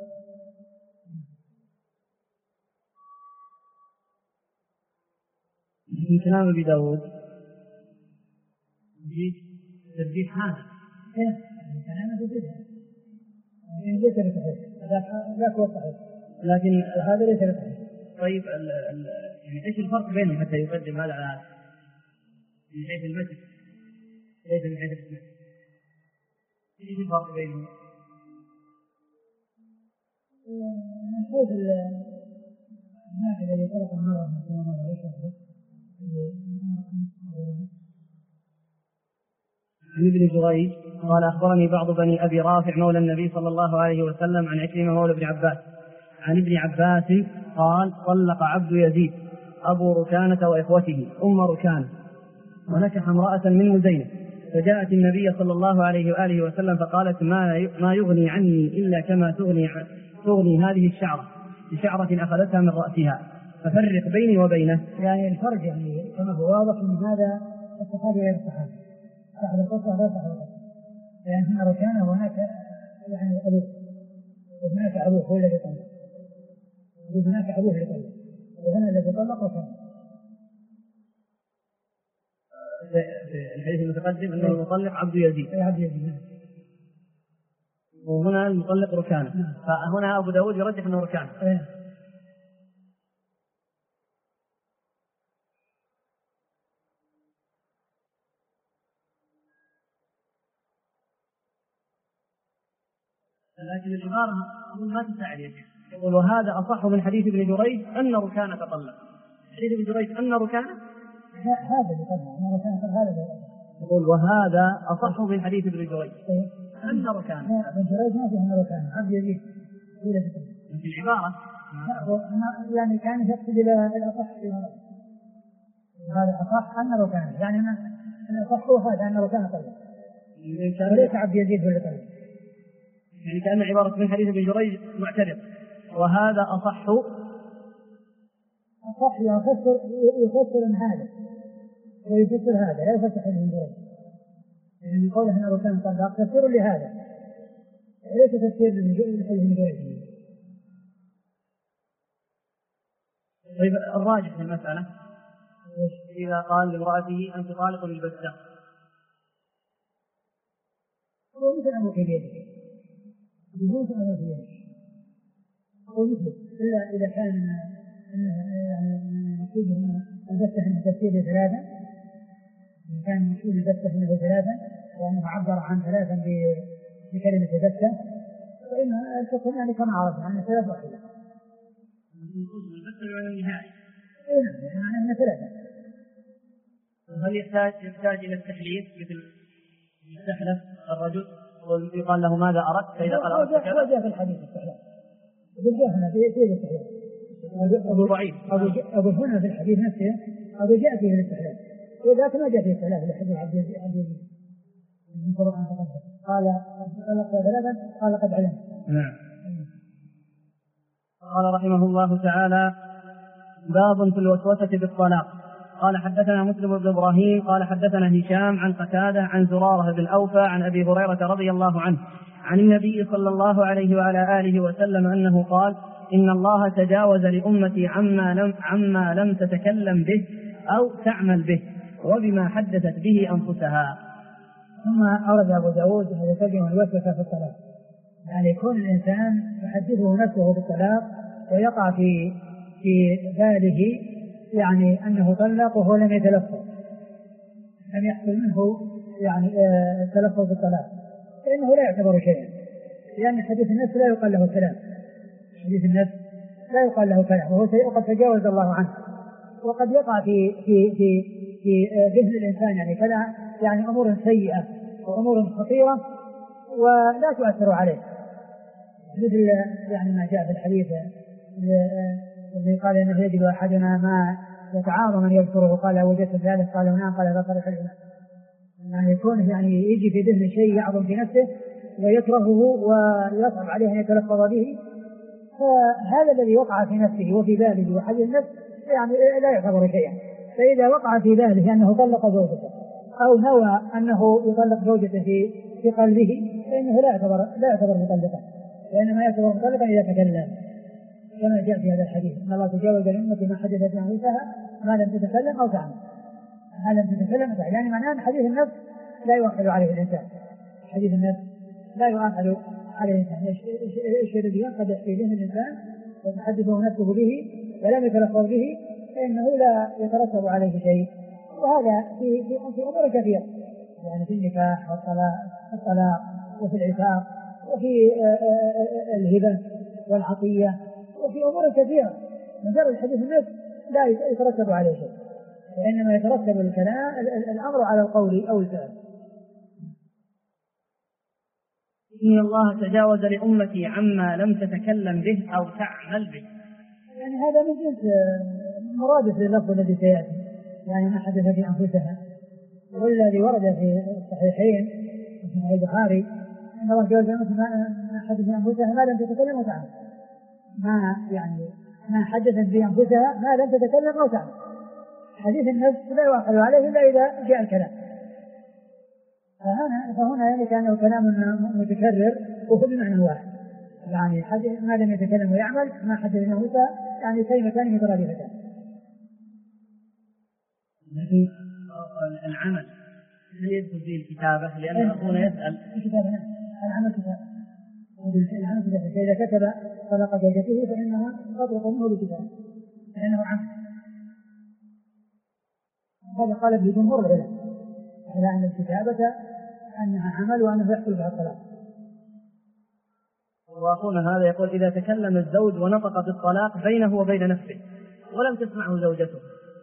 في كلام أبي داود تثبيت هذا كلام تثبيت ليس بصحيح، ذاك هو صحيح لكن هذا ليس بصحيح. طيب يعني ايش الفرق بينهم حتى يقدم هذا على من حيث المتن ليس من حيث الاسم؟ ايش الفرق بينهم؟ من حيث الناس الذي طلق المرة من كما مر يشرح عن ابن جريج قال: أخبرني بعض بني أبي رافع مولى النبي صلى الله عليه وسلم عن عكرمة مولى ابن عباس عن ابن عباس قال: طلق عبد يزيد أبو ركانة وإخوته أم ركانة ونكح امرأة من مزينة، فجاءت النبي صلى الله عليه وآله وسلم فقالت: ما يغني عني إلا كما تغني هذه الشعرة بشعرة أخذتها من رأسها، ففرق بيني وبينه. يعني الفرق يعني كما هو واضح من هذا الصحابي غير الصحابي، صاحب القصة غير صاحب القصة، يعني هنا ركانة وهناك يعني أبوه، وهناك أبوه هو الذي طلق، وهناك أبوه الذي طلق، وهنا الذي طلق ركانة. الحديث المتقدم أنه المطلق عبد يزيد وهنا المطلق ركانة، فهنا أبو داود يرجح أنه ركانة. لكن العبارة ما تساعد يا شيخ. يقول وهذا أصح من حديث ابن جريج أن ركانة طلق. حديث ابن جريج أن ركانة هذا اللي قبله هذا يقول وهذا أصح من حديث ابن جريج أن ركانة. ابن جريج ما فيه أن ركانة عبد يزيد في العبارة يعني كان يقصد إلى الأصح هذا أصح أن ركانة يعني الأصح هو هذا أن ركانة طلق وليس عبد يزيد هو اللي طلق. يعني كأن عبارة من حديث ابن جريج معترض وهذا أصح يفسر من هذا ويفسر هذا لا يفسر حديث ابن جريج يعني قوله أن ركانة طلق تفسير لهذا وليس تفسير لحديث ابن جريج. طيب الراجح في المسألة إذا قال لامرأته أنت طالق البتة هو مثل أمر في بيدك يجوز أمر في بيدك هو مثل إذا كان مقصود البتة أنه تفسير ثلاثا إن كان مقصود البتة أنه ثلاثا وأنه عبر عن ثلاثا بكلمة البتة فإنها تكون يعني كما عرفنا أنها ثلاث واحدة يعني ثلاثة. هل يحتاج إلى التحليف مثل يستحلف الرجل ويقال له ماذا أردت فإذا قال أردت كذا؟ وجاء في الحديث التحليف وجاء في الاستحلال أبو هنا في الحديث نفسه أبو جاء فيه الاستحلال وذاك ما جاء فيه الاستحلال لحديث عبد يزيد قال ثلاثا قال قد علم. نعم. قال رحمه الله تعالى باب في الوسوسة بالطلاق. قال حدثنا مسلم بن إبراهيم قال حدثنا هشام عن قتادة عن زرارة بن أوفى عن أبي هريرة رضي الله عنه عن النبي صلى الله عليه وعلى آله وسلم أنه قال إن الله تجاوز لأمتي عما لم تتكلم به أو تعمل به وبما حدثت به أنفسها. ثم أورد أبو داود أن يتكلم الوسوسة في الطلاق يعني يكون الإنسان يحدثه نفسه بالطلاق ويقع في باله يعني أنه طلق وهو لم يتلفظ لم يحصل منه يعني التلفظ بالطلاق فإنه لا يعتبر شيئا لأن حديث النفس لا يقال له كلام. حديث النفس لا يقال له كلام وهو قد تجاوز الله عنه وقد يقع في ذهن الإنسان يعني كلام يعني أمور سيئة وأمور خطيرة ولا تؤثر عليه مثل يعني ما جاء في الحديث الذي قال إنه يجد أحدنا ما يتعاظم من يذكره قال وجدت ذلك قال نعم قال هذا صريح الإيمان يعني يكون يعني يجي في ذهن شيء يعظم في نفسه ويكرهه ويصعب عليه أن يتلفظ به فهذا الذي وقع في نفسه وفي باله وحديث النفس يعني لا يعتبر شيئا. فإذا وقع في باله أنه طلق زوجته أو نوى أنه يطلق زوجته في قلبه فإنه لا يعتبر مطلقا وإنما يعتبر مطلقا إذا تكلم كما جاء في هذا الحديث ان الله تجاوز لأمتي ما حدثت عن نفسها ما لم تتكلم أو تعمل ما لم تتكلم أو تعمل يعني معناه أن حديث النفس لا يؤخذ عليه الإنسان. حديث النفس لا يؤخذ عليه الإنسان. إيش الذي ينقدح في ذهن الإنسان وتحدثه نفسه به ولم يتلفظ به فإنه لا يترتب عليه شيء. وهذا في أمور كثيرة يعني في النكاح والطلاق وفي العتاق وفي الهبة والعطية وفي أمور كثيرة مجرد حديث النفس لا يترتب عليه شيء وإنما يترتب الأمر على القول أو الفعل. إن الله تجاوز لأمتي عما لم تتكلم به أو تعمل به يعني هذا من جنس مرادف لللفظ الذي سيأتي يعني ما حدث في أنفسها والذي ورد في الصحيحين في البخاري أن الله تجاوز لأمتي ما حدث في أنفسها ما لم تتكلم وتعمل ما حدثت في أنفسها ما لم تتكلم أو تعمل. حديث النفس لا يؤخذ عليه إلا إذا جاء الكلام فهنا يعني كان كلام متكرر وهو بمعنى واحد يعني ما لم يتكلم ويعمل ما حدث في أنفسها يعني كلمتان مترادفتان. لكن العمل هل يدخل فيه الكتابة لأن أخونا يسأل الكتابة العمل كتابة فإذا كتب طلق زوجته فإنها تطلق منه بكتابه لأنه عمل. هذا قال ابن جمهور العلماء على أن الكتابة أنها عمل وأنه يحصل بها الطلاق. وأخونا هذا يقول إذا تكلم الزوج ونطق بالطلاق بينه وبين نفسه ولم تسمعه زوجته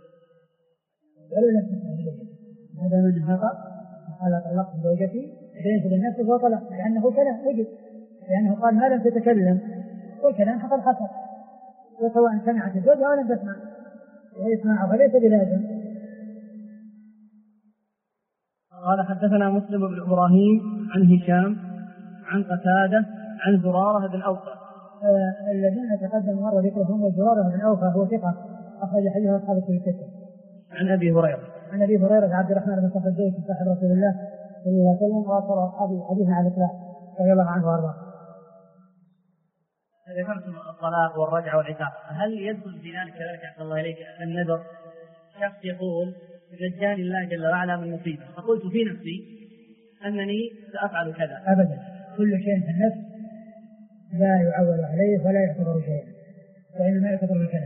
هذا من نطق قال طلقت زوجتي بينه وبين نفسه هو طلق، لأنه كلام وجد، لأنه قال ما لم تتكلم والكلام فقد حصل، وسواء سمعت الزوجة أو لم تسمع ويسمعه فليس بلازم. قال حدثنا مسلم بن إبراهيم عن هشام عن قتادة عن زرارة بن أوفى. الذين تقدم مرة ذكرهم وزرارة بن أوفى هو ثقة أخرج حديثه أصحاب الكتب الستة. عن أبي هريرة عبد الرحمن بن صخر الدوسي صاحب رسول الله صلى الله عليه وسلم وأصل أصحابه حديثا على الإطلاق رضي الله عنه وأرضاه. ذكرتم الطلاق والرجعة والعتاق، هل يدخل في ذلك عبد الله إليك النذر؟ شخص يقول نجاني الله جل وعلا من مصيبة فقلت في نفسي أنني سأفعل كذا. أبدا، كل شيء في النفس لا يعول عليه ولا يعتبر شيئا، فإنما يعتبر الكلام.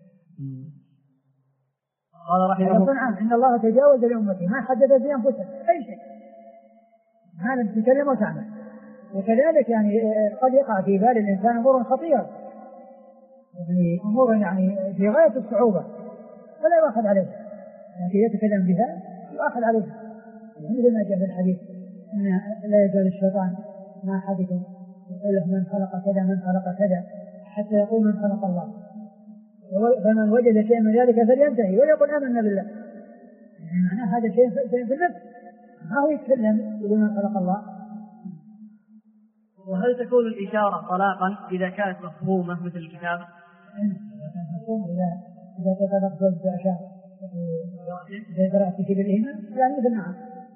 قال رحمه الله إن الله تجاوز لأمته ما حدث في أنفسهم أي شيء ما لم تتكلم وتعمل. وكذلك يعني قد يقع في بال الإنسان أمور خطيرة، يعني أمور يعني في غاية الصعوبة فلا يؤخذ عليها، يعني يتكلم بها يؤخذ عليها، مثل ما جاء في الحديث إن لا يزال الشيطان مع أحدكم يقول له من خلق كذا من خلق كذا حتى يقول من خلق الله، فمن وجد شيء من ذلك فلينتهي ويقول آمنا بالله. يعني معناه هذا شيء في النفس، ما هو يتكلم بما خلق الله. وهل تكون الإشارة طلاقا إذا كانت مفهومة مثل الكتابة؟ إذا تطلق زوج بأشار إذا قرأت في بالإيمان يعني مثل نعم.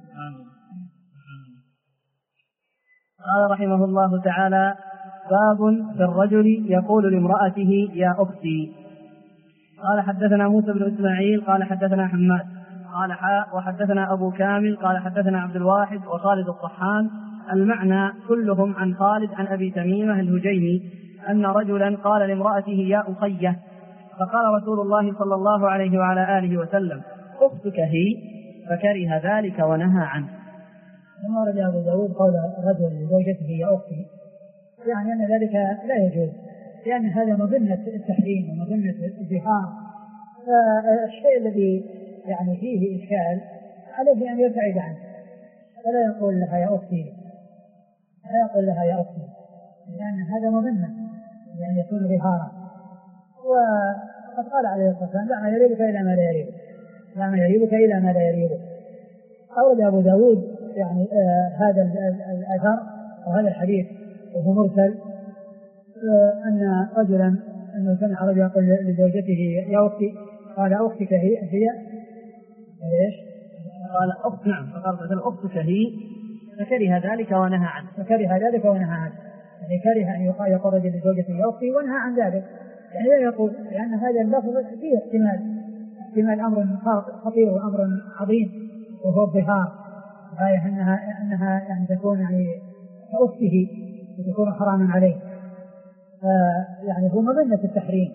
قال رحمه الله تعالى باب في الرجل يقول لامرأته يا أختي. قال حدثنا موسى بن إسماعيل قال حدثنا حماد قال وحدثنا أبو كامل قال حدثنا عبد الواحد وخالد الطحان المعنى كلهم عن خالد عن أبي تميمة الهجيمي أن رجلا قال لامرأته يا أخيه، فقال رسول الله صلى الله عليه وعلى آله وسلم أختك هي، فكره ذلك ونهى عنه. ثم ورد أبو داود قول الرجل لزوجته يا أختي، يعني أن ذلك لا يجوز، لأن هذا مظنة التحريم ومظنة الزهار، فالشيء الذي يعني فيه إشكال عليه أن يبتعد عنه، فلا يقول لها يا أختي، لا يقول لها يا أختي، لأن هذا مظنة يعني يكون ظهارا. وقد قال عليه الصلاة والسلام لا ما يريبك إلى ما لا يريبك، لا ما يريبك إلى ما لا يريبك. أورد أبو داود يعني هذا الأثر وهذا الحديث وهو مرسل، أن رجلا أنه سمع رجل يقول لزوجته يا أختي، قال أختك هي إيش؟ قال أخت نعم، فقال أختك هي، فكره ذلك ونهى عنه. يعني كره أن يقول رجل لزوجته يا أختي ونهى عن ذلك، يعني لا يقول، لأن هذا اللفظ فيه احتمال أمر خطير وأمر عظيم وهو الظهار، غاية أنها يعني تكون يعني كأخته وتكون حراما عليه، يعني هو مظنة التحريم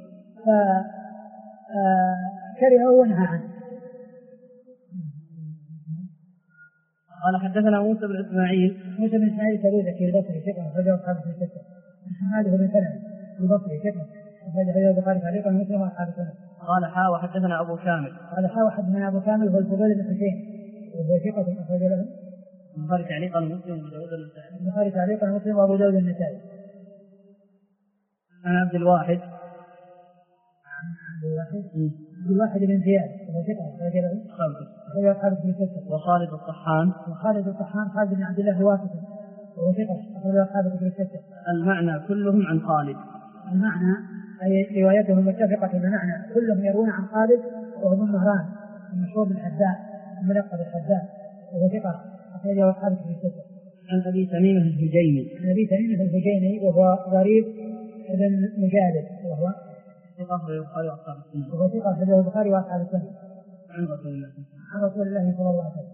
فكره ونهى عنه. قال حدثنا موسى بن إسماعيل تبوذكي البصري ثقة أخرجه أصحاب الكتب الستة. حماد بن سلمة البصري ثقة أخرجه البخاري تعليقا ومسلم وأصحاب السنة. قال وحدثنا أبو كامل وحدثنا أبو كامل هو الفضيل بن حسين وهو ثقة أخرج له البخاري تعليقا ومسلم وأبو داود النسائي. عن عبد الواحد بن زياد وهو ثقة أخرج له وخالد الطحان خالد بن عبد الله الواسطي وهو ثقة أخرج أصحاب الكتب الستة. المعنى كلهم عن خالد، المعنى أي روايتهم متفقة بالمعنى، كلهم يروون عن خالد وهو بن مهران المشهور بالحذاء الملقب بالحذاء وهو ثقة أخرجه أصحاب الكتب الستة. عن أبي تميمة الهجيمي وهو غريب بن مجالد وهو ثقة أخرجه البخاري وأصحاب السنة. عن رسول الله صلى الله عليه وسلم.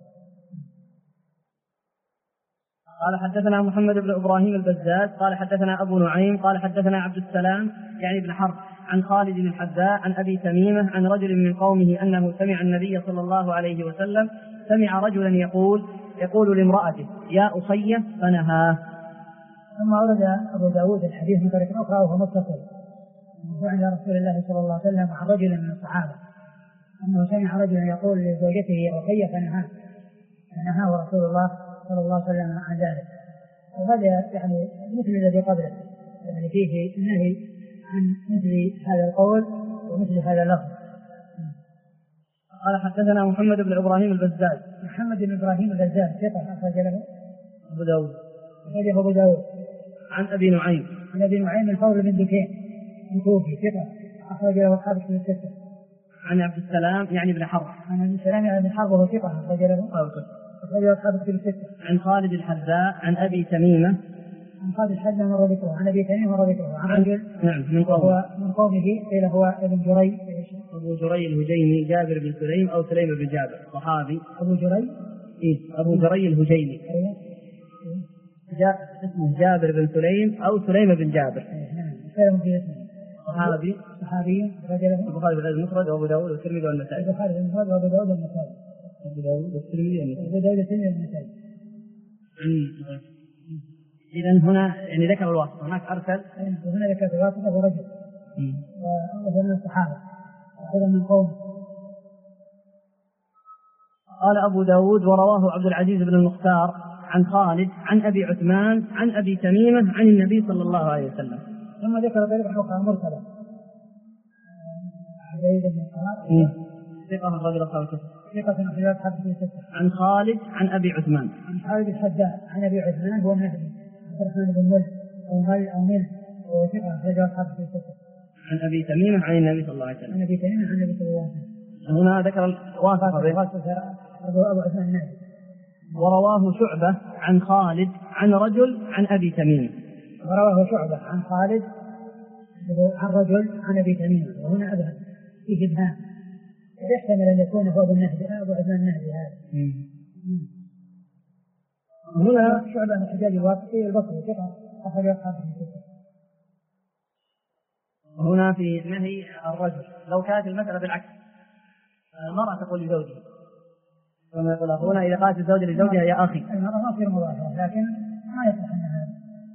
قال حدثنا محمد بن إبراهيم البزاز قال حدثنا أبو نعيم قال حدثنا عبد السلام يعني بن حرب عن خالد بن الحذاء عن أبي تميمة عن رجل من قومه أنه سمع النبي صلى الله عليه وسلم سمع رجلا يقول لامرأته يا أخيه فنهاه. ثم أورد أبو داود الحديث من طريق أخرى وهو متصل عن رسول الله صلى الله عليه وسلم عن رجل من الصحابة أنه سمع رجلا يقول لزوجته رقية فنهاه رسول الله صلى الله عليه وسلم عن ذلك. وهذا يعني مثل الذي قبله، يعني فيه النهي عن مثل هذا القول ومثل هذا اللفظ. قال حدثنا محمد بن إبراهيم البزاز. محمد بن إبراهيم البزاز ثقة أخرج له أبو داود. أخرجه أبو داود. عن أبي نعيم. عن أبي نعيم الفضل بن دكين الكوفي ثقة أخرج له أصحاب الكتب الستة. عن عبد السلام يعني بن حرب. عن عبد السلام يعني بن حرب وهو ثقة أخرج له أصحاب الكتب الستة. عن خالد الحذاء عن أبي تميمة. عن خالد الحذاء مر ذكره. عن أبي تميمة مر ذكره. عن رجل من قومه قيل هو ابن جري أبو جري الهجيمي جابر بن سليم أو سليم بن جابر صحابي. أبو جري أبو جري الهجيمي اسمه جابر بن سليم أو سليم بن جابر صحابي البخاري في المفرد وأبو داود والترمذي والنسائي. البخاري في المفرد وأبو داود والنسائي. أبو داود والترمذي والنسائي. إذن هنا يعني ذكر الواسطة، هناك أرسل هنا ذكر الواسطة أبو رجل وهو من الصحابة وهذا من قوم. قال أبو داود ورواه عبد العزيز بن المختار عن خالد عن أبي عثمان عن أبي تميمة عن النبي صلى الله عليه وسلم. ثم ذكر طريقة أخرى مرسلة عزيز بن القرار ثقة الرجل أصحاب الكتب ثقة أخرج أصحاب الكتب عن خالد عن أبي عثمان. عن خالد الحذاء عن أبي عثمان هو النهدي عبد الرحمن بن مل أو مل وثقة أخرج أصحاب الكتب. عن أبي تميمة عن النبي صلى الله عليه وسلم. عن أبي تميمة عن النبي صلى الله عليه وسلم. هنا ذكر الواسطة أبو عثمان النهدي. ورواه شعبة عن خالد عن رجل عن أبي تميمة. ورواه شعبة عن خالد عن رجل عن أبي تميمة. وهنا أبهم فيه إبهام يحتمل أن يكون هو أبو عثمان النهدي هذا. هنا شعبة عن الحجاج الواسطي البصري ثقة أخرج أصحاب الكتب. هنا في نهي الرجل لو كانت المسألة بالعكس المرأة تقول لزوجها كما يقول أخونا إذا قالت الزوجة لزوجها يا أخي. المرأة ما تصير مضاعفة لكن ما يصح أنها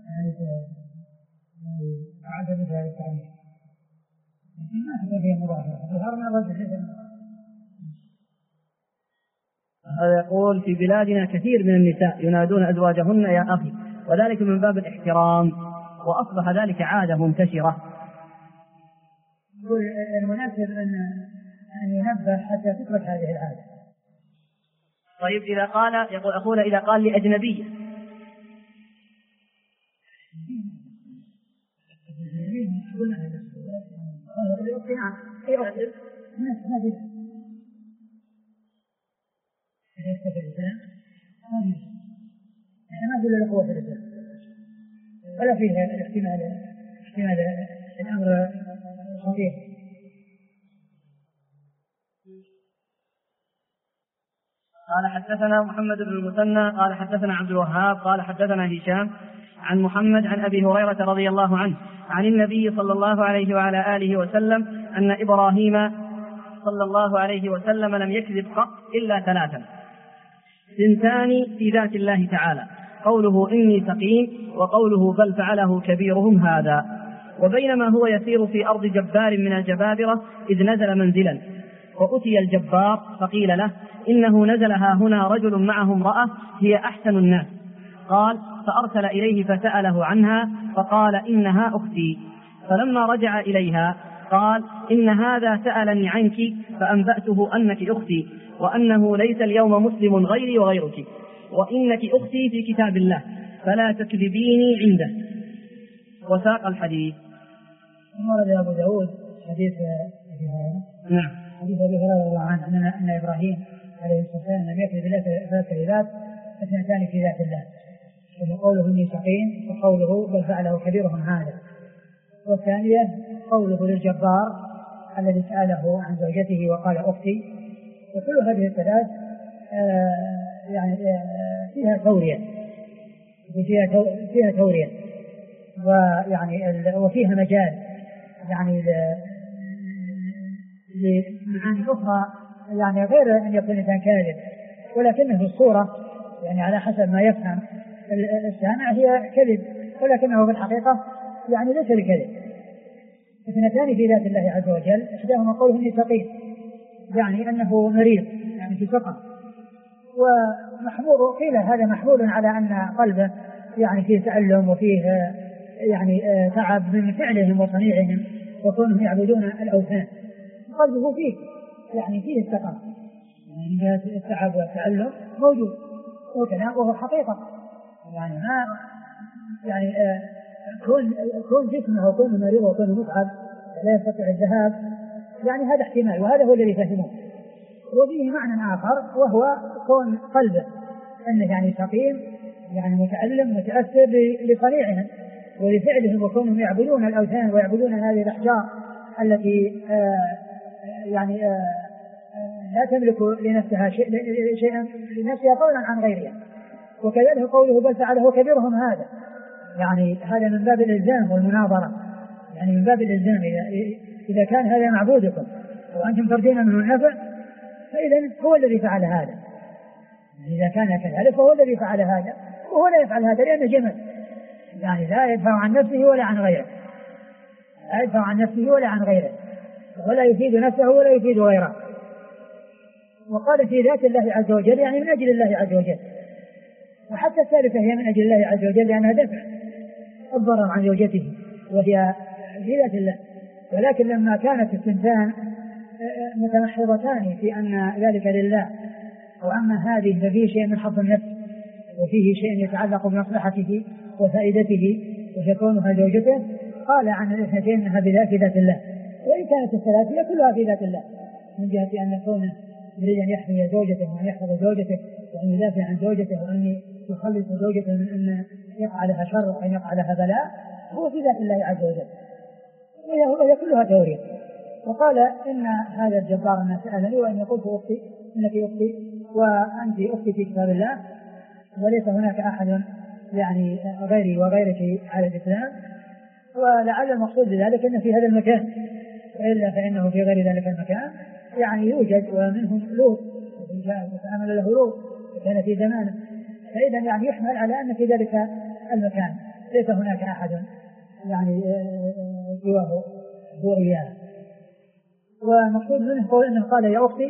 عدم هذا التعريف لكن ما تكون فيها مضاعفة الظهر من الرجل. هذا يقول في بلادنا كثير من النساء ينادون أزواجهن يا أخي وذلك من باب الاحترام وأصبح ذلك عادة منتشرة. المناسب أن ينبه حتى تترك هذه العادة. طيب إذا قال يقول أخونا إذا قال لأجنبية ما أقول له قوة في الإسلام ولا فيها احتمال الأمر خطير. قال حدثنا محمد بن المثنى قال حدثنا عبد الوهاب قال حدثنا هشام عن محمد عن أبي هريرة رضي الله عنه عن النبي صلى الله عليه وعلى آله وسلم أن إبراهيم صلى الله عليه وسلم لم يكذب قط إلا ثلاثا: اثنتان في ذات الله تعالى، قوله إني سقيم، وقوله بل فعله كبيرهم هذا. وبينما هو يسير في أرض جبار من الجبابرة إذ نزل منزلا، وأتي الجبار فقيل له إنه نزل ها هنا رجل معه امرأة هي أحسن الناس. قال فأرسل إليه فسأله عنها فقال إنها أختي. فلما رجع إليها قال إن هذا سألني عنك فأنبأته أنك أختي، وأنه ليس اليوم مسلم غيري وغيرك، وإنك أختي في كتاب الله فلا تكذبيني عنده. وساق الحديث. ورد أبو داود حديث أبي هريرة. نعم. حديث أبي هريرة رضي الله عنه أن إبراهيم عليه الصلاة والسلام لم يكذب بالله ثلاث كذبات اثنتان في ذات الله، وقوله إني سقيم، وقوله بل فعله كبيرهم هذا. والثانية قوله للجبار الذي سأله عن زوجته وقال أختي. وكل هذه الثلاث يعني فيها تورية وفيها مجال يعني لمعاني أخرى يعني غير أن يكون الإنسان كاذب، ولكنه في الصورة يعني على حسب ما يفهم السامع هي كذب ولكنه في الحقيقة يعني ليس بكذب. اثنتان في ذات الله عز وجل، إحداهما قوله إني سقيم، يعني أنه مريض يعني في سقم، ومحمول قيل هذا محمول على أن قلبه يعني فيه تألم وفيه يعني تعب من فعلهم وصنيعهم وكونهم يعبدون الأوثان، قلبه فيه يعني فيه السقم، يعني التعب والتألم موجود وهو حقيقة، يعني ما يعني كون جسمه وكونه مريض وكونه متعب لا يستطيع الذهاب، يعني هذا احتمال، وهذا هو الذي فهموه. وفيه معنى آخر وهو كون قلبه أنه يعني سقيم، يعني متألم متأثر لصنيعهم ولفعلهم وكونهم يعبدون الأوثان ويعبدون هذه الأحجار التي يعني لا تملك لنفسها شيئا لنفسها فضلا عن غيرها. وكذلك قوله بل فعله كبيرهم هذا، يعني هذا من باب الإلزام والمناظرة، يعني من باب الإلزام إذا كان هذا معبودكم وأنتم ترجون منه النفع فإذا هو الذي فعل هذا، إذا كان كذلك فهو الذي فعل هذا، وهو لا يفعل هذا لأنه جمل، يعني لا يدفع عن نفسه ولا عن غيره، لا يدفع عن نفسه ولا عن غيره، ولا يفيد نفسه ولا يفيد غيره. وقال في ذات الله عز وجل يعني من أجل الله عز وجل. وحتى الثالثة هي من أجل الله عز وجل لأنها دفع الضرر عن زوجته وهي في ذات الله. ولكن لما كانت الثنتان متمحضتان في أن ذلك لله، وأما هذه ففيه شيء من حظ النفس وفيه شيء يتعلق بمصلحته وفائدته وتكونها زوجته، قال عن الاثنتين أنها في ذات الله. وإن كانت الثلاثة كلها في ذات الله، من جهة أن يكون يريد أن يحمي زوجته وأن يحفظ زوجته وأن يدافع عن زوجته وأن يخلص زوجته من أن يقع لها شر وأن يقع لها بلاء، هو في ذات الله عز وجل، وهي كلها توريث. وقال إن هذا الجبار أن سألني وأن قلت أختي إنك أختي وأنت أختي في كتاب الله، وليس هناك أحد يعني غيري وغيرك على الإسلام، ولعل المقصود بذلك أن في هذا المكان، وإلا فإنه في غير ذلك المكان يعني يوجد ومنهم لوط وتعامل له لوط وكان في زمانه، فإذا يعني يحمل على أن في ذلك المكان ليس هناك أحد يعني سواه هو إياه. والمقصود منه قول أنه قال يا أختي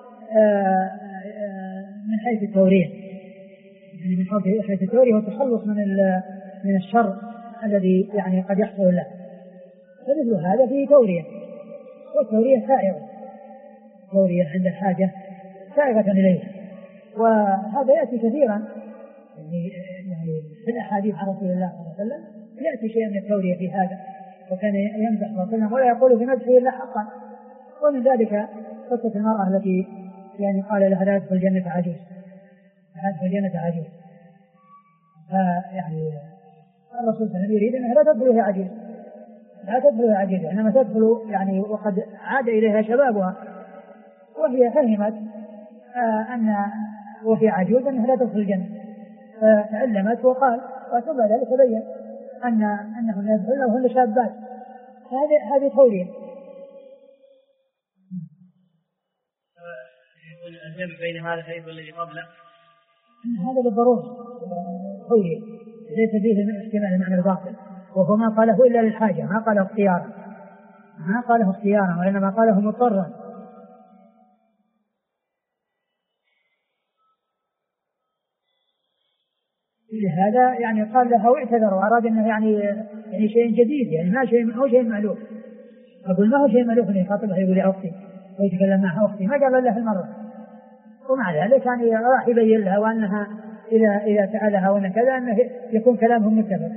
من حيث التوريث، يعني من حيث التوريث والتخلص من الشر الذي يعني قد يحصل له، فمثل هذا فيه توريث، والتوريث سائغة، توريث عند الحاجة سائغة إليه. وهذا يأتي كثيرا يعني في الأحاديث عن رسول الله صلى الله عليه وسلم يأتي شيء من التوريث في هذا، وكان يمدح صلى الله عليه وسلم ولا يقول في مدحه إلا حقا. ومن ذلك قصة المرأة التي يعني قال لها لا تدخل الجنة عجوز، لا تدخل الجنة عجوز، فيعني الرسول صلى الله عليه وسلم يريد أنها لا تدخلها عجوز، لا تدخلها عجوز، إنما تدخل يعني وقد عاد إليها شبابها، وهي فهمت أن وفي عجوز أنها لا تدخل الجنة، فتعلمت وقال، وثم ذلك تبين أنهن يدخلن وهن شابات. هذه توريث. الجمع بين هذا الحديث والذي قبله هذا بالضرورة توريث، ليس فيه من احتمال المعنى الباطل، وهو ما قاله إلا للحاجة، ما قاله اختيارا، ما قاله اختيارا وإنما قاله مضطرا. لهذا يعني قال له واعتذر وأراد أنه يعني شيء جديد، يعني ما هو شيء مألوف. أقول ما هو شيء مألوف أن يخاطبها يقول يا أختي ويتكلم معها أختي، ما قال له المرة. ومع ذلك يعني راح يبين لها وأنها إذا سألها وأن كذا أنه يكون كلامهم متفق.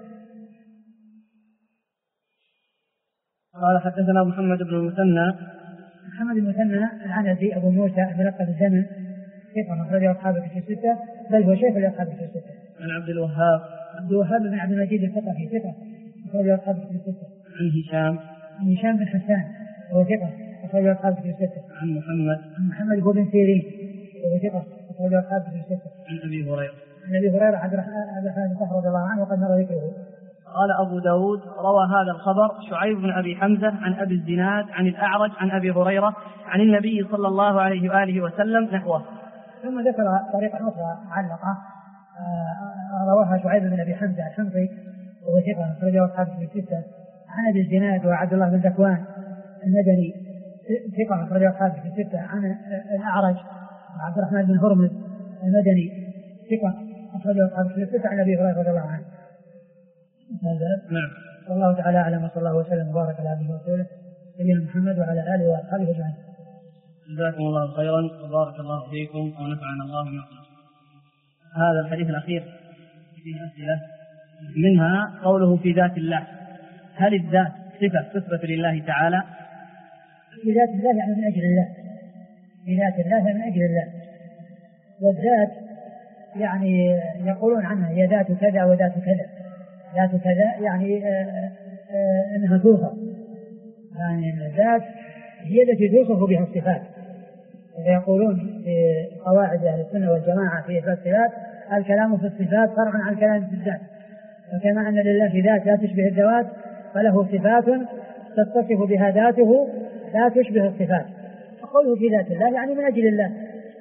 قال حدثنا محمد بن المثنى. محمد بن المثنى العنزي أبو موسى ملقب الزمن، ثقة أخرجه أصحابه في الستة، بل هو شيخ لأصحابه في الستة. عن عبد الوهاب بن عبد المجيد الثقفي ثقة أخرجه أصحابه في الستة. عن هشام بن حسان وهو ثقة أخرجه أصحابه في الستة. عن محمد بن سيرين وهو ثقة أخرجه أصحابه في الستة. عن أبي هريرة عبد الرحمن بن رضي الله عنه وقد مر ذكره. قال أبو داود روى هذا الخبر شعيب بن أبي حمزة عن أبي الزناد عن الأعرج عن أبي هريرة عن النبي صلى الله عليه وآله وسلم نحوه. ثم ذكر طريقة أخرى معلقة رواها شعيب بن أبي حمزة الحمصي وهو ثقة أخرجه أصحاب الكتب الستة. عن أبي الزناد وعبد الله بن ذكوان المدني ثقة أخرجه أصحاب الكتب الستة. عن الأعرج وعبد الرحمن بن هرمز المدني ثقة أخرجه أصحاب الكتب الستة. عن أبي هريرة رضي الله عنه. نعم. والله تعالى أعلم، وصلى الله وسلم وبارك على عبده ورسوله نبينا محمد وعلى آله وأصحابه أجمعين. جزاكم الله خيرا وبارك الله فيكم ونفعنا الله بما قلتم. هذا الحديث الأخير فيه أسئلة، منها قوله في ذات الله، هل الذات صفة تثبت لله تعالى؟ في ذات الله يعني من أجل الله، في ذات الله من أجل الله. والذات يعني يقولون عنها هي ذات كذا وذات كذا، ذات كذا يعني أنها توصف، يعني الذات هي التي توصف بها الصفات. يقولون في قواعد أهل السنة والجماعة في إثبات الصفات الكلام في الصفات فرع عن الكلام في الذات، فكما أن لله في ذات لا تشبه الذوات فله صفات تتصف بها ذاته لا تشبه الصفات. فقوله في ذات الله يعني من أجل الله.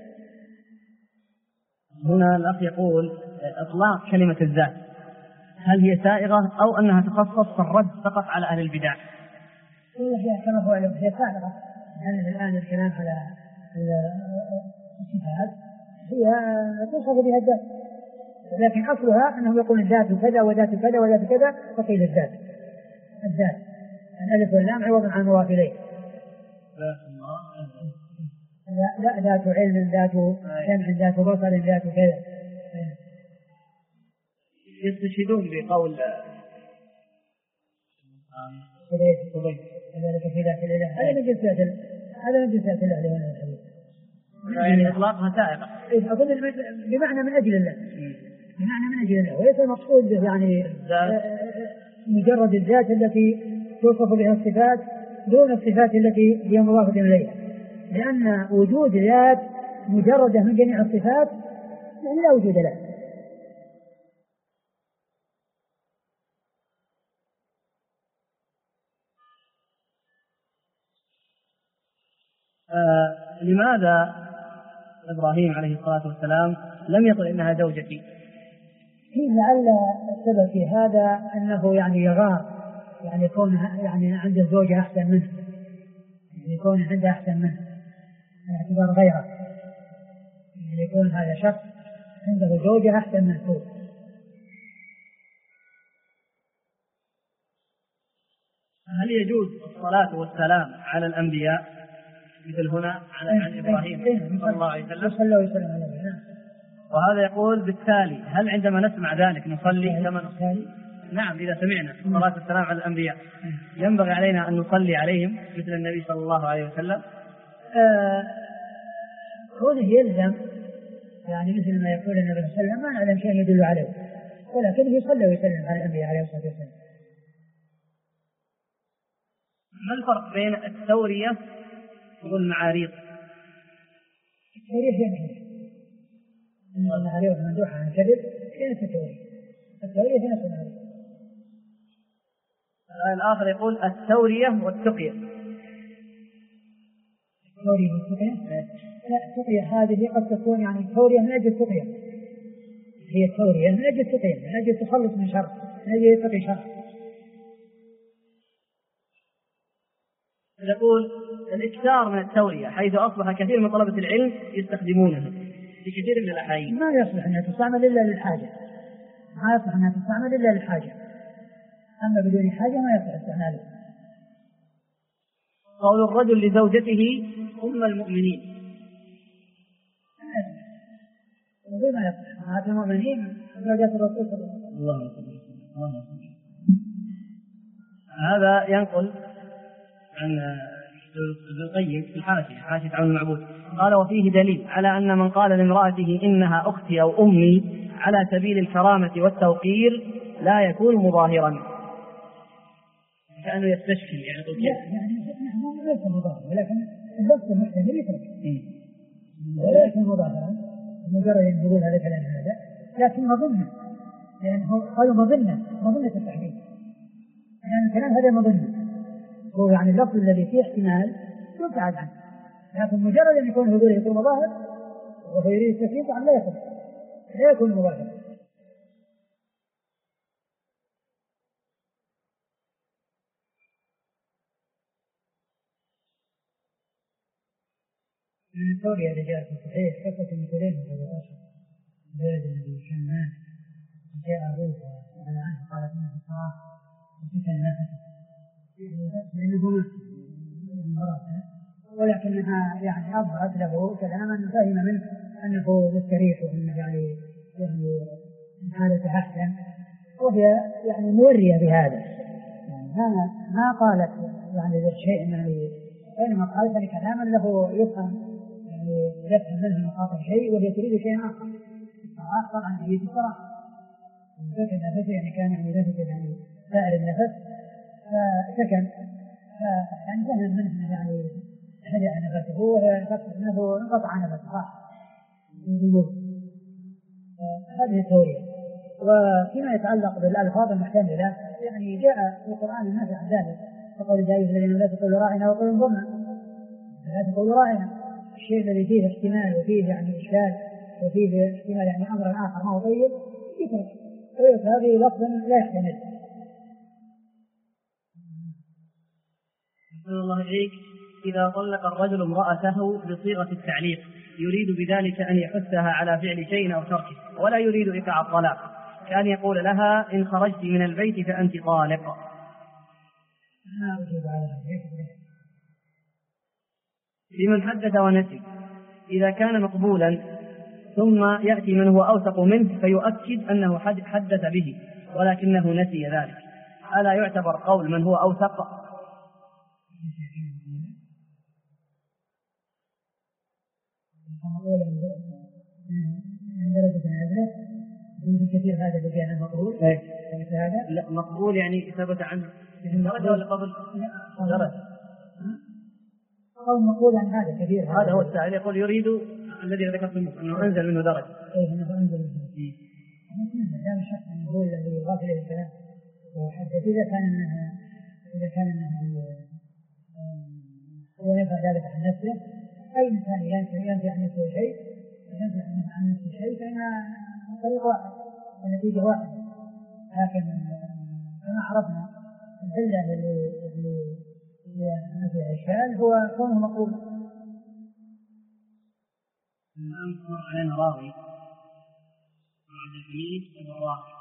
هنا الأخ يقول إطلاق كلمة الذات هل هي سائغة أو أنها تخصص في الرد فقط على أهل البدع؟ كما هو علم هي سائغة، يعني الآن الكلام على الصفات هي توصف بها الذات، لكن أصلها أنه يقول الذات كذا وذات كذا وذات كذا فقيل الذات. الذات الألف واللام عوض عن الموافلين. لا ذات علم ذات سمع ذات بصر ذات كذا. يستشهدون بقول ذلك في ذات الإله. هذا من جنس ذات الله. يعني إطلاقها سائغة. أظن بمعنى من أجل الله، بمعنى من أجل الله، وليس المقصود يعني مجرد الذات التي توصف بها الصفات دون الصفات التي هي مضافة إليها، لأن وجود ذات مجردة من جميع الصفات يعني لا وجود له. لماذا إبراهيم عليه الصلاة والسلام لم يقل إنها زوجتي؟ لعل السبب في هذا أنه يعني يغار، يعني يكون يعني عنده زوجة أحسن منه، يعني يكون عنده أحسن منه اعتبار غيره، يعني يكون هذا شخص عنده زوجة أحسن منه. هل يجوز الصلاة والسلام على الأنبياء مثل هنا عن إبراهيم صلى الله عليه وسلم؟ وهذا يقول بالتالي هل عندما نسمع ذلك نصلي كما نصلي؟ نعم، إذا سمعنا الصلاة والسلام على الأنبياء ينبغي علينا أن نصلي عليهم مثل النبي صلى الله عليه وسلم. كونه يلزم يعني مثل ما يقول النبي صلى الله عليه وسلم ما نعلم شيء يدل عليه، ولكنه يصلي ويسلم على الأنبياء عليه الصلاة والسلام. ما الفرق بين التورية والمعاريض؟ التورية هي المعاريض مندوحة عن كذب كانت التورية هي نفس المعاريض. الآخر يقول التورية والتقية. التورية والتقية؟ لا، التقية هذه قد تكون يعني التورية من أجل التقية، هي التورية من أجل التقية، من أجل التخلص من شر، من أجل يتقي شر. يقول الإكثار من التورية حيث أصبح كثير من طلبة العلم يستخدمونها في كثير من الأحايين. ما يصلح أنها تستعمل إلا للحاجة، ما يصلح أنها تستعمل إلا للحاجة، أما بدون حاجة ما يصلح استعمالها. قول الرجل لزوجته أم المؤمنين ما يصلح، هذا المؤمنين زوجات الرسول صلى الله عليه وسلم. هذا ينقل عن ابن القيم في حاشية عون المعبود قال وفيه دليل على أن من قال لامرأته إنها أختي أو أمي على سبيل الكرامة والتوقير لا يكون مظاهرا، كأنه يستشفي يعني قلت يعني ليس مظاهرا، ولكن اللفظ محتمل يفرق ولا يكون مظاهرا مجرد أن يقول هذا كلام هذا، لكن مظنة، لأنه قالوا مظنة التحديد، يعني الكلام هذا مظنة، هو يعني اللفظ الذي فيه احتمال يبتعد عنه، لكن مجرد أن يكون هذول يكون مظاهر وهو يريد التكليف عن لا يكون مظاهر. سوريا اللي جاء في الصحيح قصة المثلين في 17 البلد الذي كان مات جاء أبوه وعلى عنه قال إنه صراحة وفتن نفسه لأنه مرض، ولكنها يعني أظهرت له كلاما فهم منه أنه مستريح وأنه يعني حالته أحسن، وهي يعني مورية بهذا، يعني ما قالت يعني شيء من بينما قالت كلاما له يفهم يعني يفهم منه مخاطر شيء وهي تريد شيء آخر. الصراحة طبعا هي الصراحة سكن نفسه يعني كان يعني نفسه يعني سائر النفس فسكن يعني فهم منه يعني هدأ نفسه وهي تقصد أنه انقطع نفسه راح هذه التورية. وفيما يتعلق بالألفاظ المحتملة يعني جاء في القرآن النافع عن ذلك فقال جائز الذين لا تقولوا راعنا وقولوا انظرنا، لا تقولوا راعنا الشيء الذي فيه احتمال وفيه يعني إشكال وفيه احتمال يعني أمر آخر ما هو طيب يترك هذه لفظ لا يحتمل. أحسن الله إليك. إذا طلق الرجل امرأته بصيغة التعليق يريد بذلك أن يحثها على فعل شيء أو تركه ولا يريد إيقاع الطلاق، كأن يقول لها إن خرجت من البيت فأنت طالق. لمن حدث ونسي إذا كان مقبولا ثم يأتي من هو أوثق منه فيؤكد أنه حدث به ولكنه نسي ذلك، ألا يعتبر قول من هو أوثق؟ من درجة نازلة من كثير هذا اللي جاء مقبول هذا لا مقبول يعني ثبت عنه درجة ولا قبل درجة أو مقبول عن هذا كثير هذا هو السائل يقول يريد الذي ذكرت أنه أنزل منه درجة أنه أنزل منه لا شك أن يقول الذي غافل الكلام وحدث إذا كان هو يفعل ذلك عن نفسه أي إنسان ينفي عن نفسه شيء ينفي عن نفسه شيء فإن الطريق واحد والنتيجة واحد، لكن كما عرفنا العلة لنفي الإشكال هو كونه مقبول. الآن مر علينا راوي عبد الحميد بن الرافع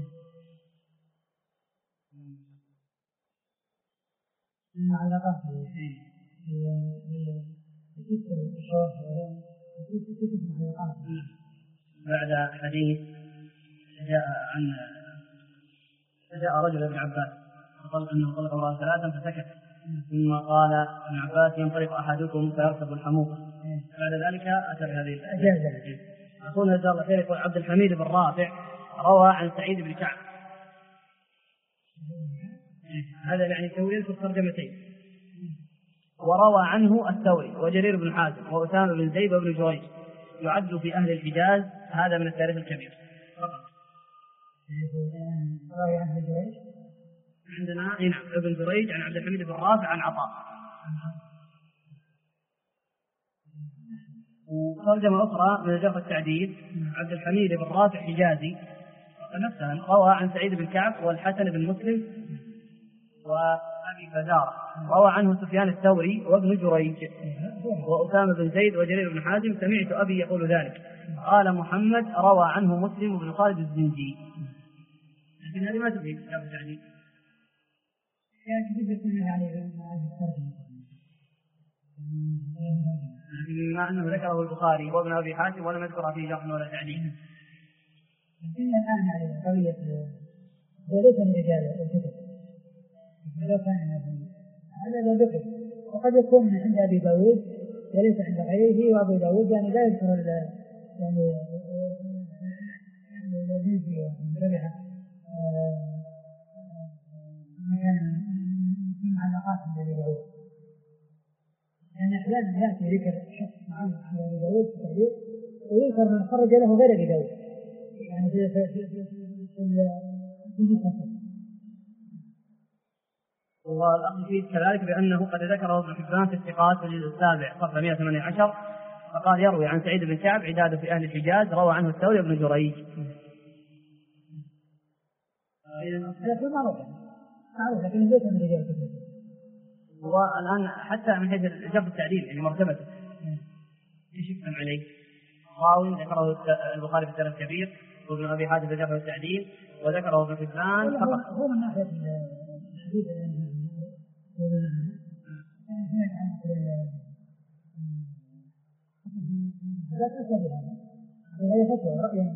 علاقات بعد حديث جاء رجل ابن عباس فقال انه طلق امرأة ثلاثا فسكت ثم قال ابن عباس ينطلق احدكم فيركب الحموق بعد ذلك اتى بهذه الاجازه. يقول جزاه الله خير يقول عبد الحميد بن رافع روى عن سعيد بن كعب هذا يعني يذكر ترجمتين وروى عنه الثوري وجرير بن حازم وأسامة بن زيد وابن جريج يعد في أهل الحجاز هذا من التاريخ الكبير فقط. عندنا نعم ابن جريج عن عبد الحميد بن رافع عن عطاء. وترجمة أخرى من جرح التعديل عبد الحميد بن رافع حجازي نفسه روى عن سعيد بن كعب والحسن بن مسلم وأبي فزارة روى عنه سفيان الثوري وابن جريج وأسامة بن زيد وجرير بن حازم سمعت أبي يقول ذلك. قال محمد روى عنه مسلم بن خالد الزنجي. لكن هذه ما تفيد كتاب التعديل ما أنه ذكره البخاري وابن أبي حاتم ولم يذكر فيه جرح ولا تعديل. لكن الآن هذه قضية وليس من رجال الكتب هذا لا ذكر وقد يكون من عند أبي داود وليس عند غيره وأبو داود يعني لا يذكر يعني الذي ومنتبه مكان في معلقات عند أبي داود يعني أحيانا يأتي ذكر شخص معين عند أبي داود في التعليق ويذكر من خرج له غير أبي داود يعني في والأخذ فيه كذلك بأنه قد ذكره ابن حبان في الثقات في الجزء السابع صفحة 118 فقال يروي عن سعيد بن كعب عداده في أهل الحجاز روى عنه الثوري بن جريج. معروف لكن ليس من رجال الكتب. والآن حتى من حيث جرح التعديل يعني مرتبته يشكم عليه. راوي ذكره البخاري في التاريخ الكبير، وابن أبي حاتم في الجرح والتعديل، وذكره ابن حبان فقط. هو من ناحية الحديث لا تسأل هذا لا يفتوى رأي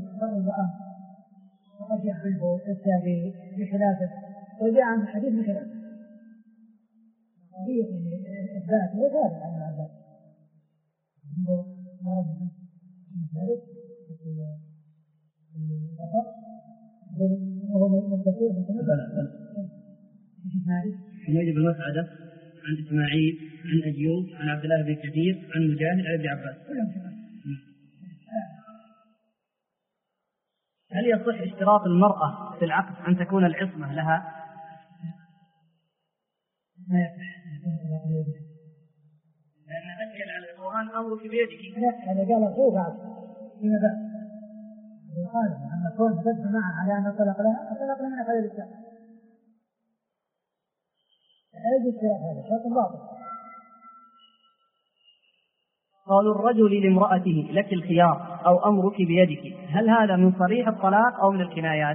وقد يحبه التابعي بخلافه وجاء عن الحديث بخلافه قضية إثبات وثابت عن هذا وهو متصل حميد بن مسعدة عن إسماعيل عن أيوب عن عبد الله بن كثير عن مجاهد عن ابن عباس. هل يصح اشتراط المرأة في العقد أن تكون العصمة لها؟ ما يصح لأن أجل على القرآن أمرك بيدك. لا هذا قال أخوه بعد فيما بعد وقال أن كون تدفع معه على أن طلق لها طلق من خير الإسلام. هذا اشتراط هذا شرط باطل. قالوا الرجل لامرأته لك الخيار أو أمرك بيدك، هل هذا من صريح الطلاق أو من الكنايات؟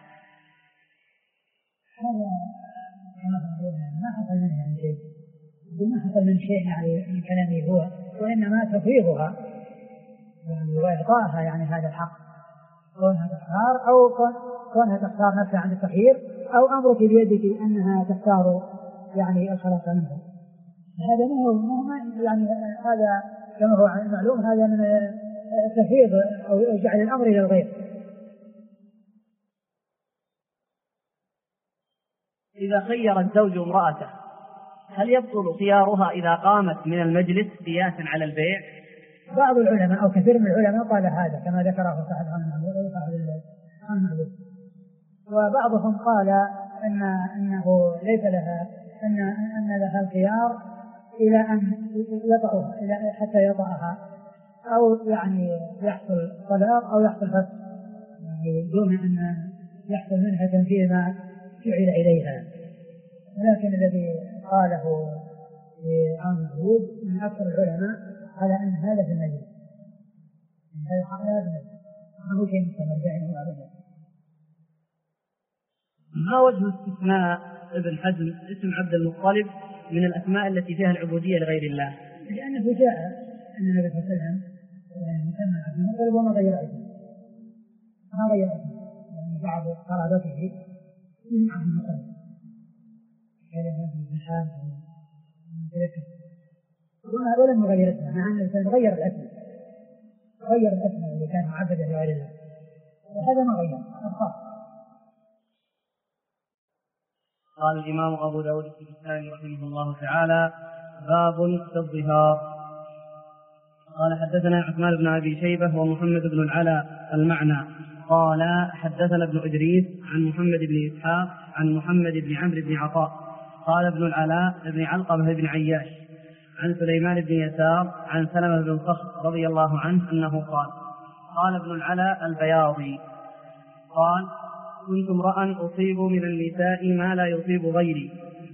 هذا ما حصل منها شيء، ما حصل من شيء يعني من كلامه هو، وإنما تفويضها وإعطائها يعني هذا الحق، كونها تختار أو كونها تختار نفسها عند التخيير، أو أمرك بيدك أنها تختار يعني الخلاص منه. هذا ما يعني هذا كما هو معلوم هذا من تفويض أو جعل الأمر إلى الغير. إذا خير الزوج امرأته هل يبطل خيارها إذا قامت من المجلس قياسا على البيع؟ بعض العلماء أو كثير من العلماء قال هذا كما ذكره صاحب المعبود، وبعضهم قال أنه ليس لها أن لها الخيار إلى أن يطأها حتى يطأها، أو يعني يحصل طلاق أو يحصل فسخ يعني دون أن يحصل منها تنفيذ ما جعل إليها. لكن الذي قاله عن المعبود من أكثر العلماء على أن هذا في المجلس، هذا شيء مستمر معروف. ما وجه استثناء ابن حزم اسم عبد المطلب من الأسماء التي فيها العبودية لغير الله؟ لأنه جاء أن النبي صلى الله عليه وسلم سمى عبد المطلب وما غير اسمه، ما غير اسمه يعني بعض قرابته من عبد المطلب كان من الحام ولم يغير اسمه، مع أن الإنسان غير الاسم، غير الاسم اللي كان عبدا لغير الله، وهذا ما غير أبقى. قال الإمام أبو داود السجستاني رحمه الله تعالى: باب في الظهار. قال حدثنا عثمان بن أبي شيبة ومحمد بن العلاء المعنى قال حدثنا ابن إدريس عن محمد بن إسحاق عن محمد بن عمرو بن عطاء قال ابن العلاء بن علقمة بن عياش عن سليمان بن يسار عن سلمة بن صخر رضي الله عنه أنه قال ابن العلاء البياضي قال: كنت امرأ أصيب من النساء ما لا يصيب غيري،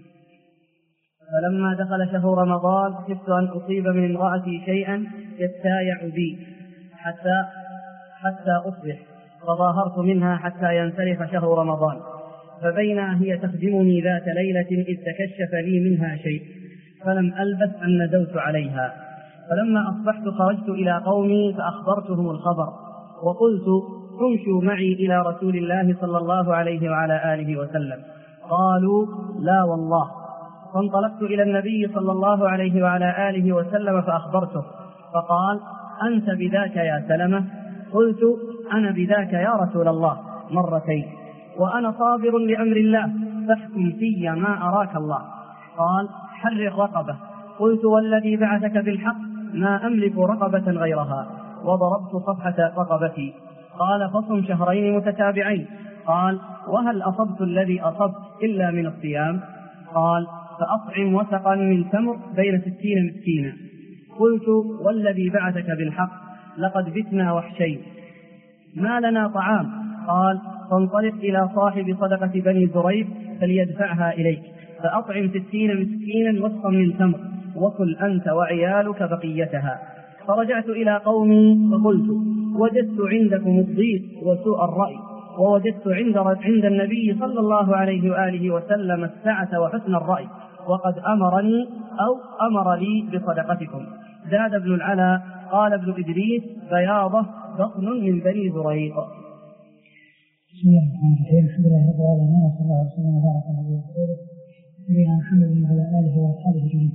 فلما دخل شهر رمضان خفت أن أصيب من امرأتي شيئا يتايع بي حتى أصبح، فظاهرت منها حتى ينسلخ شهر رمضان، فبينا هي تخدمني ذات ليلة إذ تكشف لي منها شيء، فلم ألبث أن ندوت عليها، فلما أصبحت خرجت إلى قومي فأخبرتهم الخبر، وقلت: امشوا معي إلى رسول الله صلى الله عليه وعلى آله وسلم. قالوا: لا والله. فانطلقت إلى النبي صلى الله عليه وعلى آله وسلم فأخبرته، فقال: أنت بذاك يا سلمة؟ قلت: أنا بذاك يا رسول الله مرتين، وأنا صابر لأمر الله، فاحكم في ما أراك الله. قال: حرر رقبة. قلت: والذي بعثك بالحق ما أملك رقبة غيرها، وضربت صفحة رقبتي. قال: فصم شهرين متتابعين. قال: وهل أصبت الذي أصبت إلا من الصيام؟ قال: فأطعم وسقا من تمر بين 60 مسكينا. قلت: والذي بعثك بالحق لقد بتنا وحشين، ما لنا طعام. قال: فانطلق إلى صاحب صدقة بني زريب فليدفعها إليك، فأطعم 60 مسكينا وسقا من تمر، وكل أنت وعيالك بقيتها. فرجعت إلى قومي فقلت: وجدت عندكم الضيق وسوء الرأي، ووجدت عند النبي صلى الله عليه وآله وسلم السعة وحسن الرأي، وقد أمرني أو أمر لي بصدقتكم. زاد ابن العلا: قال ابن إدريس: بياضة بطن من بني زريق. بسم الله الرحمن الرحيم. الحمد لله رب العالمين، وصلى الله وسلم وبارك على نبينا محمد وعلى آله وأصحابه أجمعين.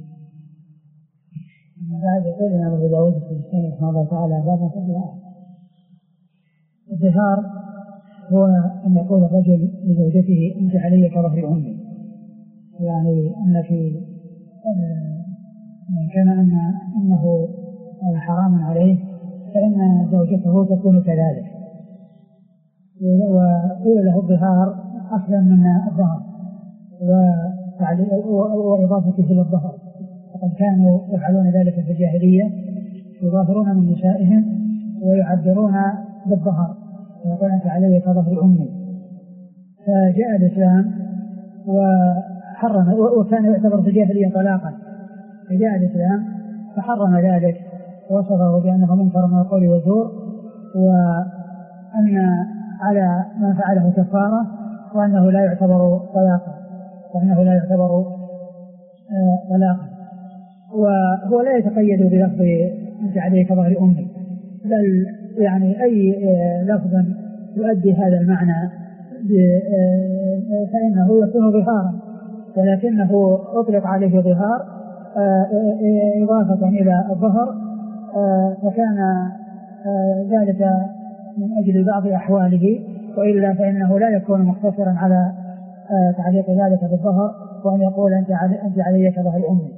بعد يقول الإمام أبو داود في السنة رحمه الله تعالى: باب في الظهار. الظهار هو أن يقول الرجل لزوجته: أنت علي كظهر أمي، يعني أن في كان أنه حرام عليه فإن زوجته تكون كذلك. وقيل له الظهار أصلا من الظهر وإضافته إلى الظهر، وقد كانوا يفعلون ذلك في الجاهلية، يظاهرون من نسائهم ويعبرون بالظهر ويقول: أنت علي كظهر أمي. فجاء الإسلام وحرم، وكان يعتبر في الجاهلية طلاقا، فجاء الإسلام فحرم ذلك ووصفه بأنه منكر من القول والزور، وأن على ما فعله كفارة، وأنه لا يعتبر طلاقا، وهو لا يتقيد بلفظ أنت علي كظهر أمي، بل يعني أي لفظ يؤدي هذا المعنى فإنه يكون ظهارا، ولكنه أطلق عليه ظهار إضافة إلى الظهر، فكان ذلك من أجل بعض أحواله، وإلا فإنه لا يكون مقتصرا على تعليق ذلك بالظهر وأن يقول: أنت علي كظهر أمي.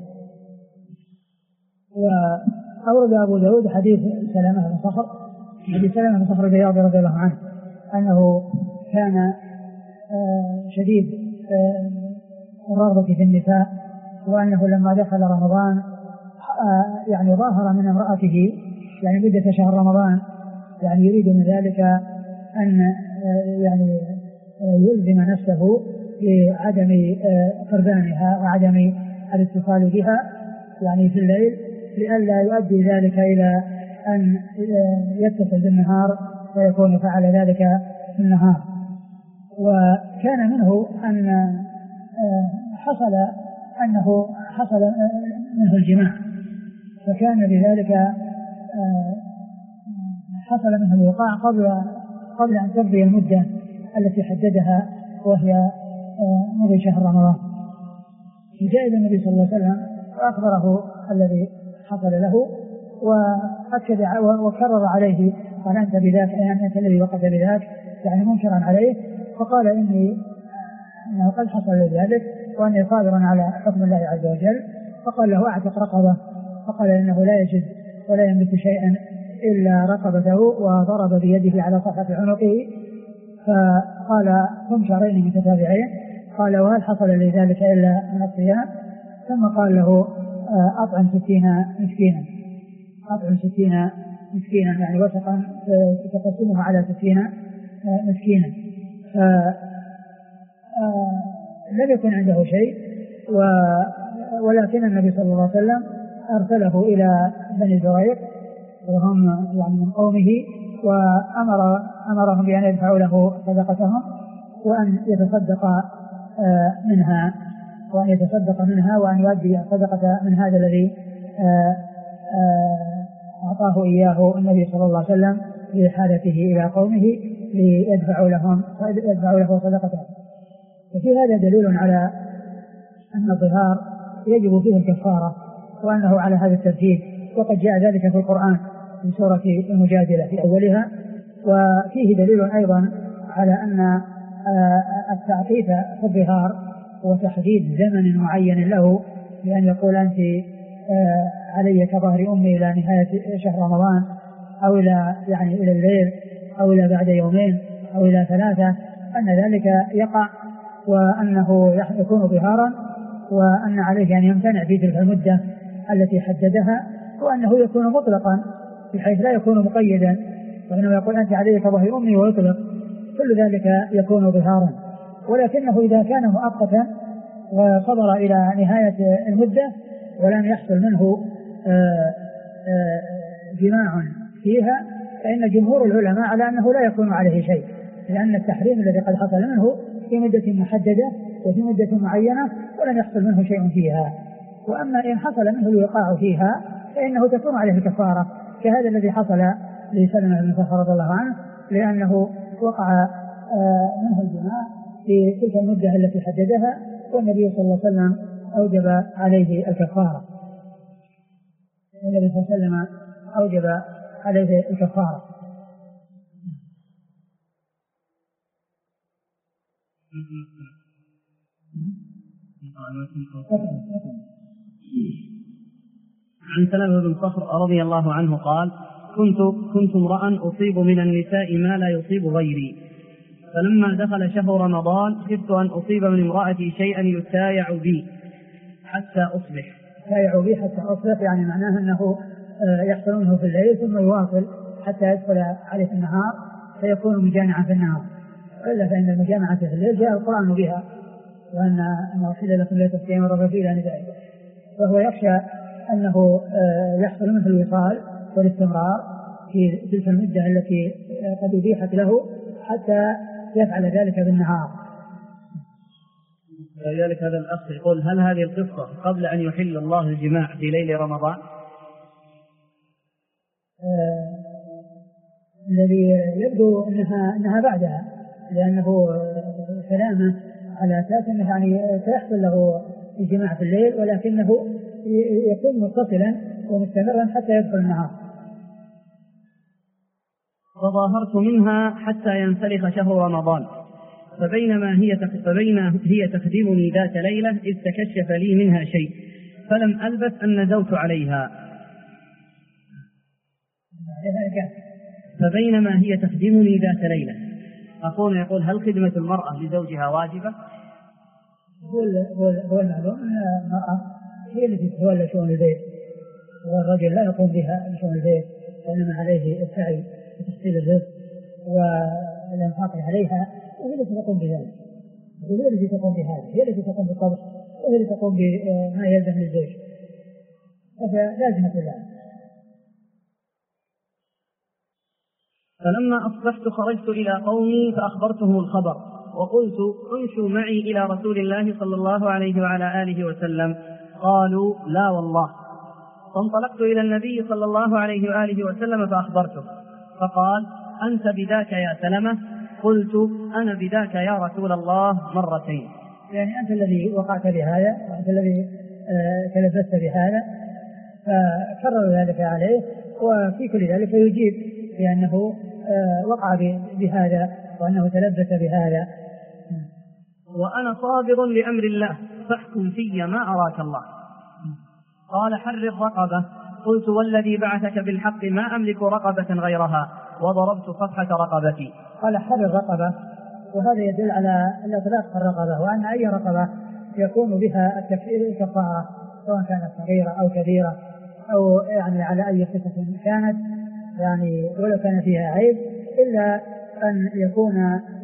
وأورد أبو داود حديث سلامة بن صخر البياضي رضي الله عنه أنه كان شديد الرغبة في النساء، وأنه لما دخل رمضان يعني ظاهر من امرأته يعني مدة شهر رمضان، يعني يريد من ذلك أن يعني يلزم نفسه بعدم قربانها وعدم الاتصال بها يعني في الليل، لئلا يؤدي ذلك إلى أن يتصل بالنهار ويكون فعل ذلك في النهار. وكان منه أن حصل منه الجماع، فكان بذلك حصل منه الوقاع قبل أن تمضي المدة التي حددها، وهي مضي شهر رمضان. جاء إلى النبي صلى الله عليه وسلم وأخبره الذي حصل له، وأكد وكرر عليه: قال: أنت بذاك، أنت الذي وقف بذاك، يعني منكرا عليه. فقال: إنه قد حصل ذلك وأني صابرا على حكم الله عز وجل. فقال له: أعتق رقبة. فقال: إنه لا يجد ولا يملك شيئا إلا رقبته، وضرب بيده على صفحة عنقه. فقال: ثم شهرين متتابعين. قال: وهل حصل لي ذلك إلا من الصيام؟ ثم قال له: أطعم 60 مسكينا، يعني وثقا تقسمها على 60 مسكينا. لم يكن عنده شيء، ولكن النبي صلى الله عليه وسلم أرسله إلى بني زريق وهم يعني من قومه، وأمرهم بأن يدفعوا له صدقتهم وأن يتصدق منها وأن يؤدي الصدقة من هذا الذي أعطاه إياه النبي صلى الله عليه وسلم لحالته إلى قومه ليدفعوا له صدقته. وفي هذا دليل على أن الظهار يجب فيه الكفارة، وأنه على هذا الترتيب، وقد جاء ذلك في القرآن في سورة المجادلة في أولها. وفيه دليل أيضا على أن التعقيف في الظهار وتحديد زمن معين له، بأن يقول: أنت علي كظهر أمي إلى نهاية شهر رمضان، أو إلى الليل، أو إلى بعد يومين، أو إلى 3، أن ذلك يقع، وأنه يكون ظهارا، وأن عليه أن يمتنع في تلك المدة التي حددها، وأنه يكون مطلقا بحيث لا يكون مقيدا، وإنما يقول: أنت علي كظهر أمي ويطلق، كل ذلك يكون ظهارا. ولكنه إذا كان مؤقتا وصبر إلى نهاية المدة ولم يحصل منه جماع فيها فإن جمهور العلماء على أنه لا يكون عليه شيء، لأن التحريم الذي قد حصل منه في مدة محددة وفي مدة معينة ولم يحصل منه شيء فيها. وأما إن حصل منه الوقاع فيها فإنه تكون عليه الكفارة، كهذا الذي حصل لسلمة بن كهف رضي الله عنه، لأنه وقع منه الجماع في تلك المدة التي حددها، والنبي صلى الله عليه وسلم أوجب عليه الكفارة. النبي صلى الله عليه وسلم أوجب عليه الكفارة. عن سلمة بن صخر رضي الله عنه قال: كنت امرأ أصيب من النساء ما لا يصيب غيري، فلما دخل شهر رمضان خفت أن أصيب من امرأتي شيئا يتايع بي حتى أصبح. يتايع بي حتى أصبح يعني معناه أنه يحصل منه في الليل ثم يواصل حتى يدخل عليه في النهار فيكون مجامعا في النهار، إلا فإن المجامعة في الليل جاء القرآن بها، وأن أحل لكم ليلة الصيام الرفث إلى نسائكم، فهو يخشى أنه يحصل منه الوصال والاستمرار في تلك المدة التي قد أبيحت له حتى يفعل ذلك بالنهار. ولذلك هذا الأخ يقول: هل هذه القصة قبل أن يحل الله الجماع في ليل رمضان؟ الذي يبدو أنها بعدها، لأنه كلامه على أساس أنه يعني سيحصل له الجماع في الليل، ولكنه يكون متصلا ومستمرا حتى يدخل النهار. فظاهرت منها حتى ينسلخ شهر رمضان، فبين هي تخدمني ذات ليلة إذ تكشف لي منها شيء، فلم ألبث أن نزوت عليها. فبينما هي تخدمني ذات ليلة. يقول: هل خدمة المرأة لزوجها واجبة؟ هو المعلوم أن المرأة هي التي تتولى شؤون البيت، والرجل لا يقوم بها شؤون البيت، وإنما عليه السعي وتحصيل الرزق والإنفاق عليها، وهي التي تقوم بذلك، وهي التي تقوم بهذا، هي التي تقوم بالطبخ، وهي التي تقوم بما يلزم للزوج، هذا لازمة الله. فلما أصبحت خرجت إلى قومي فأخبرتهم الخبر، وقلت: انشوا معي إلى رسول الله صلى الله عليه وعلى آله وسلم. قالوا: لا والله. فانطلقت إلى النبي صلى الله عليه وآله وسلم فأخبرته، فقال: أنت بذاك يا سلمة؟ قلت: أنا بذاك يا رسول الله مرتين. يعني أنت الذي وقعت بهذا، وأنت الذي تلبست بهذا، فكرر ذلك عليه، وفي كل ذلك يجيب بأنه وقع بهذا وأنه تلبس بهذا. وأنا صابر لأمر الله فاحكم في ما أراك الله. قال: حرر رقبة. قلت: والذي بعثك بالحق ما أملك رقبة غيرها، وضربت صفحة رقبتي. قال: حرر رقبة، وهذا يدل على الإطلاق الرقبة، وأن أي رقبة يكون بها الكفارة سواء كانت صغيرة أو كبيرة أو يعني على أي صفة كانت، يعني ولو كان فيها عيب، إلا أن يكون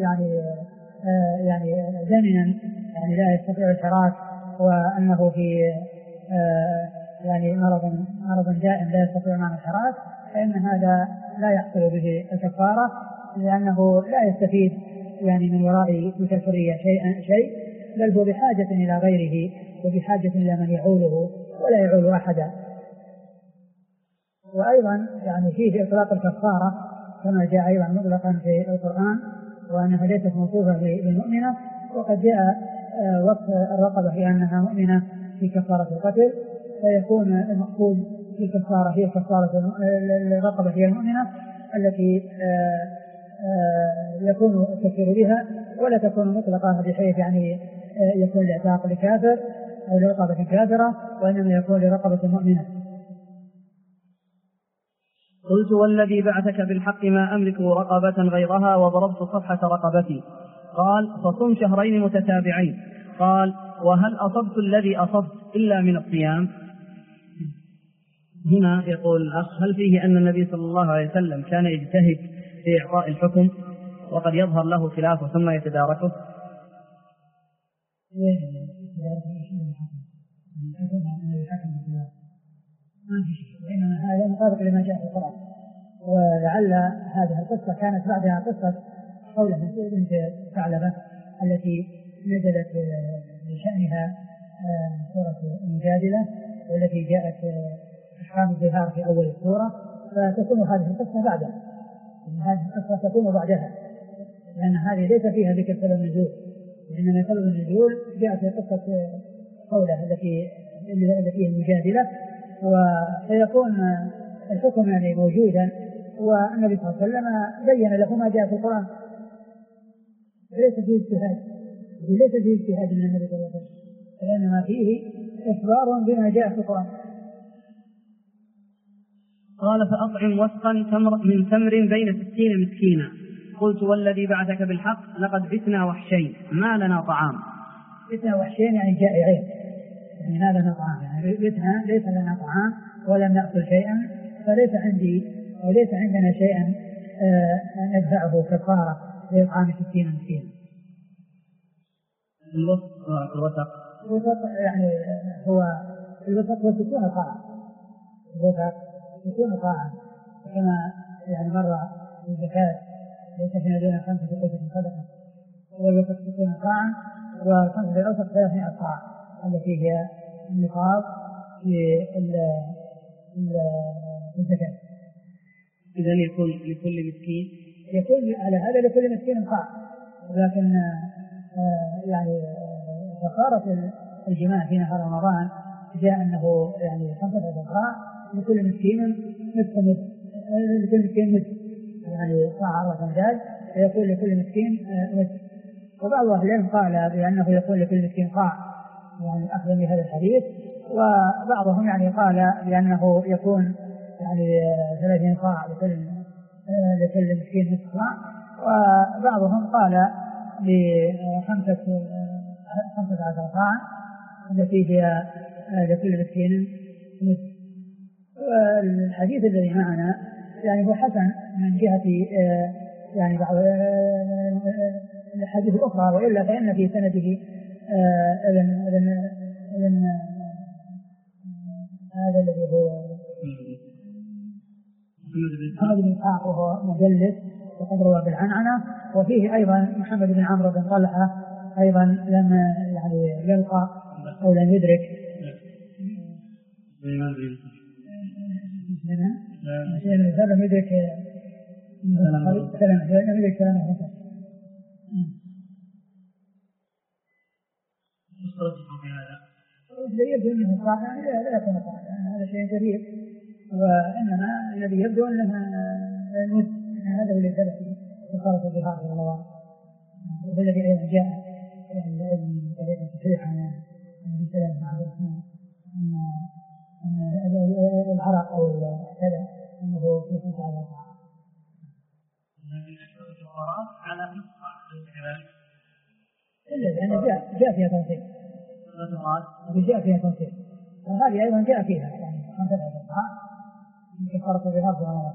يعني زمنا، يعني لا يستطيع الحراك، وأنه في يعني مرض دائم لا يستطيع معه الحراك، فإن هذا لا يحصل به الكفارة، لأنه لا يستفيد يعني من وراء تلك الحرية شيء، بل هو بحاجة إلى غيره وبحاجة إلى من يعوله ولا يعول أحدا. وأيضا يعني فيه إطلاق الكفارة كما جاء أيضا مطلقا في القرآن، وأنها ليست موصوفة بالمؤمنة، وقد جاء وصف الرقبة في أنها مؤمنة في كفارة القتل، فيكون المقصود في الكفارة هي كفارة الرقبة هي المؤمنة التي يكون التكفير بها، ولا تكون مطلقة بحيث يعني يكون الاعتاق لكافر أو لرقبة كافرة، وإنما يكون لرقبة مؤمنة. قلت: والذي بعثك بالحق ما أملك رقبة غيرها، وضربت صفحة رقبتي. قال: فصم شهرين متتابعين. قال: وهل أصبت الذي أصبت إلا من الصيام؟ هنا يقول الأخ: هل فيه أن النبي صلى الله عليه وسلم كان يجتهد في إعطاء الحكم وقد يظهر له خلافه ثم يتداركه؟ ما في شيء، وإنما هذا مطابق لما جاء في القرآن. ولعل هذه القصة كانت بعدها قصة قولة بنت ثعلبة التي نزلت بشأنها سورة المجادلة، والتي جاءت أحكام الظهار في أول السورة، فتكون هذه القصة بعدها، هذه القصة تكون بعدها، لأن هذه ليس فيها ذكر سبب النزول، وإنما سبب النزول جاء في قصة قولة التي هي المجادلة، وسيكون الحكم يعني موجودا. والنبي صلى الله عليه وسلم بين له ما جاء في القرآن، ليس فيه اجتهاد من النبي صلى الله عليه وسلم، لأنما فيه إخبار بما جاء في القرآن. قال فأطعم وسقا من تمر بين 60 مسكينا. قلت والذي بعثك بالحق لقد بتنا وحشين ما لنا طعام. بتنا وحشين يعني جائعين، يعني هذا لنا طعام، يعني بتنا ليس لنا طعام ولم نأكل شيئا، فليس عندي وليس عندنا شيئا ندفعه كفارة لإطعام 60 مسكينا. الوسط يعني هو الوسط هو 60 طاعة، الوسط 60 طاعة، كما يعني مرة الزكاة ليس فيما دون 5 قوة صدقة، والوسط 60 طاعة، والخمس الأوسط 300 طاعة التي هي النقاط في الزكاة. إذا يكون لكل مسكين، يكون على هذا لكل مسكين طاعة، لكن يعني كفارة الجماع في نهار رمضان جاء أنه يعني 5 طاعة لكل مسكين نصف، لكل مسكين نصف، يعني طاعة وتمداد، فيكون لكل مسكين نصف. وبعض أهل العلم قال بأنه يكون لكل مسكين طاعة، يعني أخذا بهذا الحديث، وبعضهم يعني قال بأنه يكون يعني 30 طاعة لكل مسكين نصف طاعة، وبعضهم قال ب15 طاعة التي هي لكل مسكين نصف. الحديث الذي معنا يعني هو حسن من جهة يعني بعض الحديث الأخرى، وإلا فإن في سنده هذا الذي هو محمد بن إسحاق وهو مدلس وقد روى بالعنعنة، وفيه أيضا محمد بن عمرو بن طلحة أيضا لم يعني يلقى أو لم يدرك لم يدرك كلامه. يبدو أنه صاحب لا يكون صاحب، هذا شيء جديد، وإنما الذي يبدو أنه هذا الذي ثبت في خالص الظهار في رمضان، والذي أيضا جاء من طريق صحيح عن النبي صلى الله عليه وسلم أن العرق أو كذا أنه في 5 طاعة. على نصف إلا لأن جاء فيها تنصيب، جاء فيها تنصيب، وهذه أيضا جاء فيها يعني 5 طاعة من كفارة الظهار في رمضان.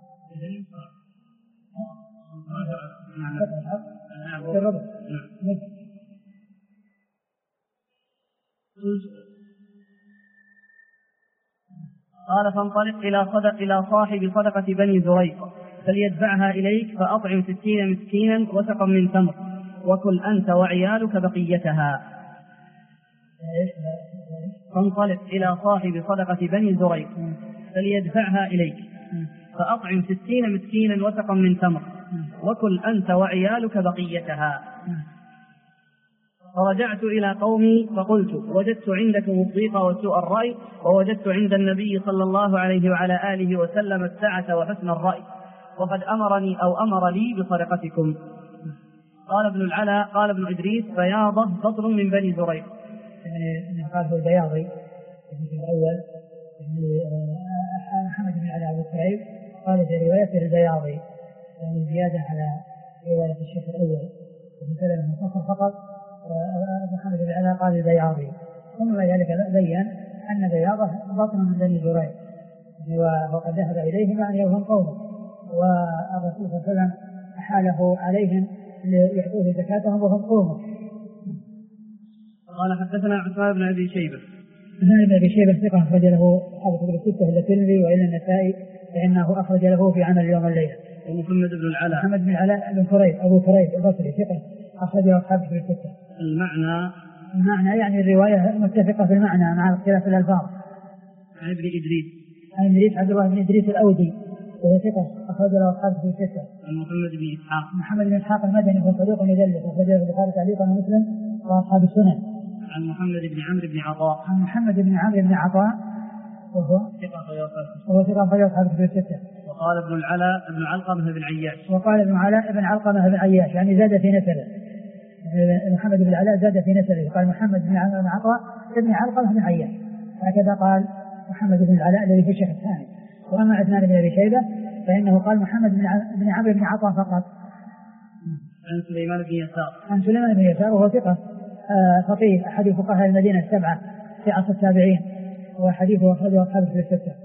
قال فانطلق إلى صاحب صدقة بني زريق فليدفعها إليك فأطعم 60 مسكينا وسقا من تمر وكل أنت وعيالك بقيتها. فانطلق إلى صاحب صدقة بني زريق فليدفعها إليك فأطعم 60 مسكينا وسقا من تمر وكل أنت وعيالك بقيتها. فرجعت إلى قومي فقلت وجدت عندكم الضيق وسوء الرأي، ووجدت عند النبي صلى الله عليه وعلى آله وسلم السعة وحسن الرأي، وقد أمرني أو أمر لي بصدقتكم. قال ابن العلاء قال ابن إدريس بياضة بطن من بني زريق. يعني قال هو البياضي في الأول محمد بن العلاء والسعيد قال في رواية البياضي، يعني زيادة على رواية الشيخ الأول ومثلا المفصل فقط. محمد بن العلاء قال البياضي، ثم ذلك بين أن بياضة بطن من بني زريق، وقد ذهب إليهم يعني يوم قومه، والرسول صلى الله عليه وسلم أحاله عليهم ليعطوه زكاتهم وهم قومه. قال حدثنا عثمان بن أبي شيبة عثمان بن أبي شيبة ثقة أخرج له أصحاب كتب الستة إلا الترمذي وإلا النسائي فإنه أخرج له في عمل اليوم والليلة. ومحمد بن العلاء محمد بن العلاء بن كريب أبو كريب البصري ثقة أخرج له أصحاب كتب الستة. المعنى يعني الرواية متفقة في المعنى مع اختلاف الألفاظ. عن ابن إدريس عبد الله بن إدريس الأودي وهو ثقة أخرج له أصحاب كتب الستة. عن محمد بن إسحاق المدني وهو صدوق يدلس أخرج له البخاري تعليقا ومسلم وأصحاب السنن. عن محمد بن عمرو بن عطاء وهو ثقة أخرج له أصحاب كتب الستة. وقال ابن العلاء ابن علقمة بن عياش. وقال ابن علاء ابن علقمة بن عياش يعني زاد في نسبه. محمد بن العلاء زاد في نسبه قال محمد بن عطاء ابن علقمة بن عياش هكذا قال محمد بن العلاء الذي في الشيخ الثاني. وأما عثمان بن أبي شيبة فإنه قال محمد بن عمرو بن عطاء فقط. عن سليمان بن يسار وهو ثقة فقيه أحد فقهاء المدينة السبعة في عصر التابعين وحديثه أخرجه أصحاب الستة.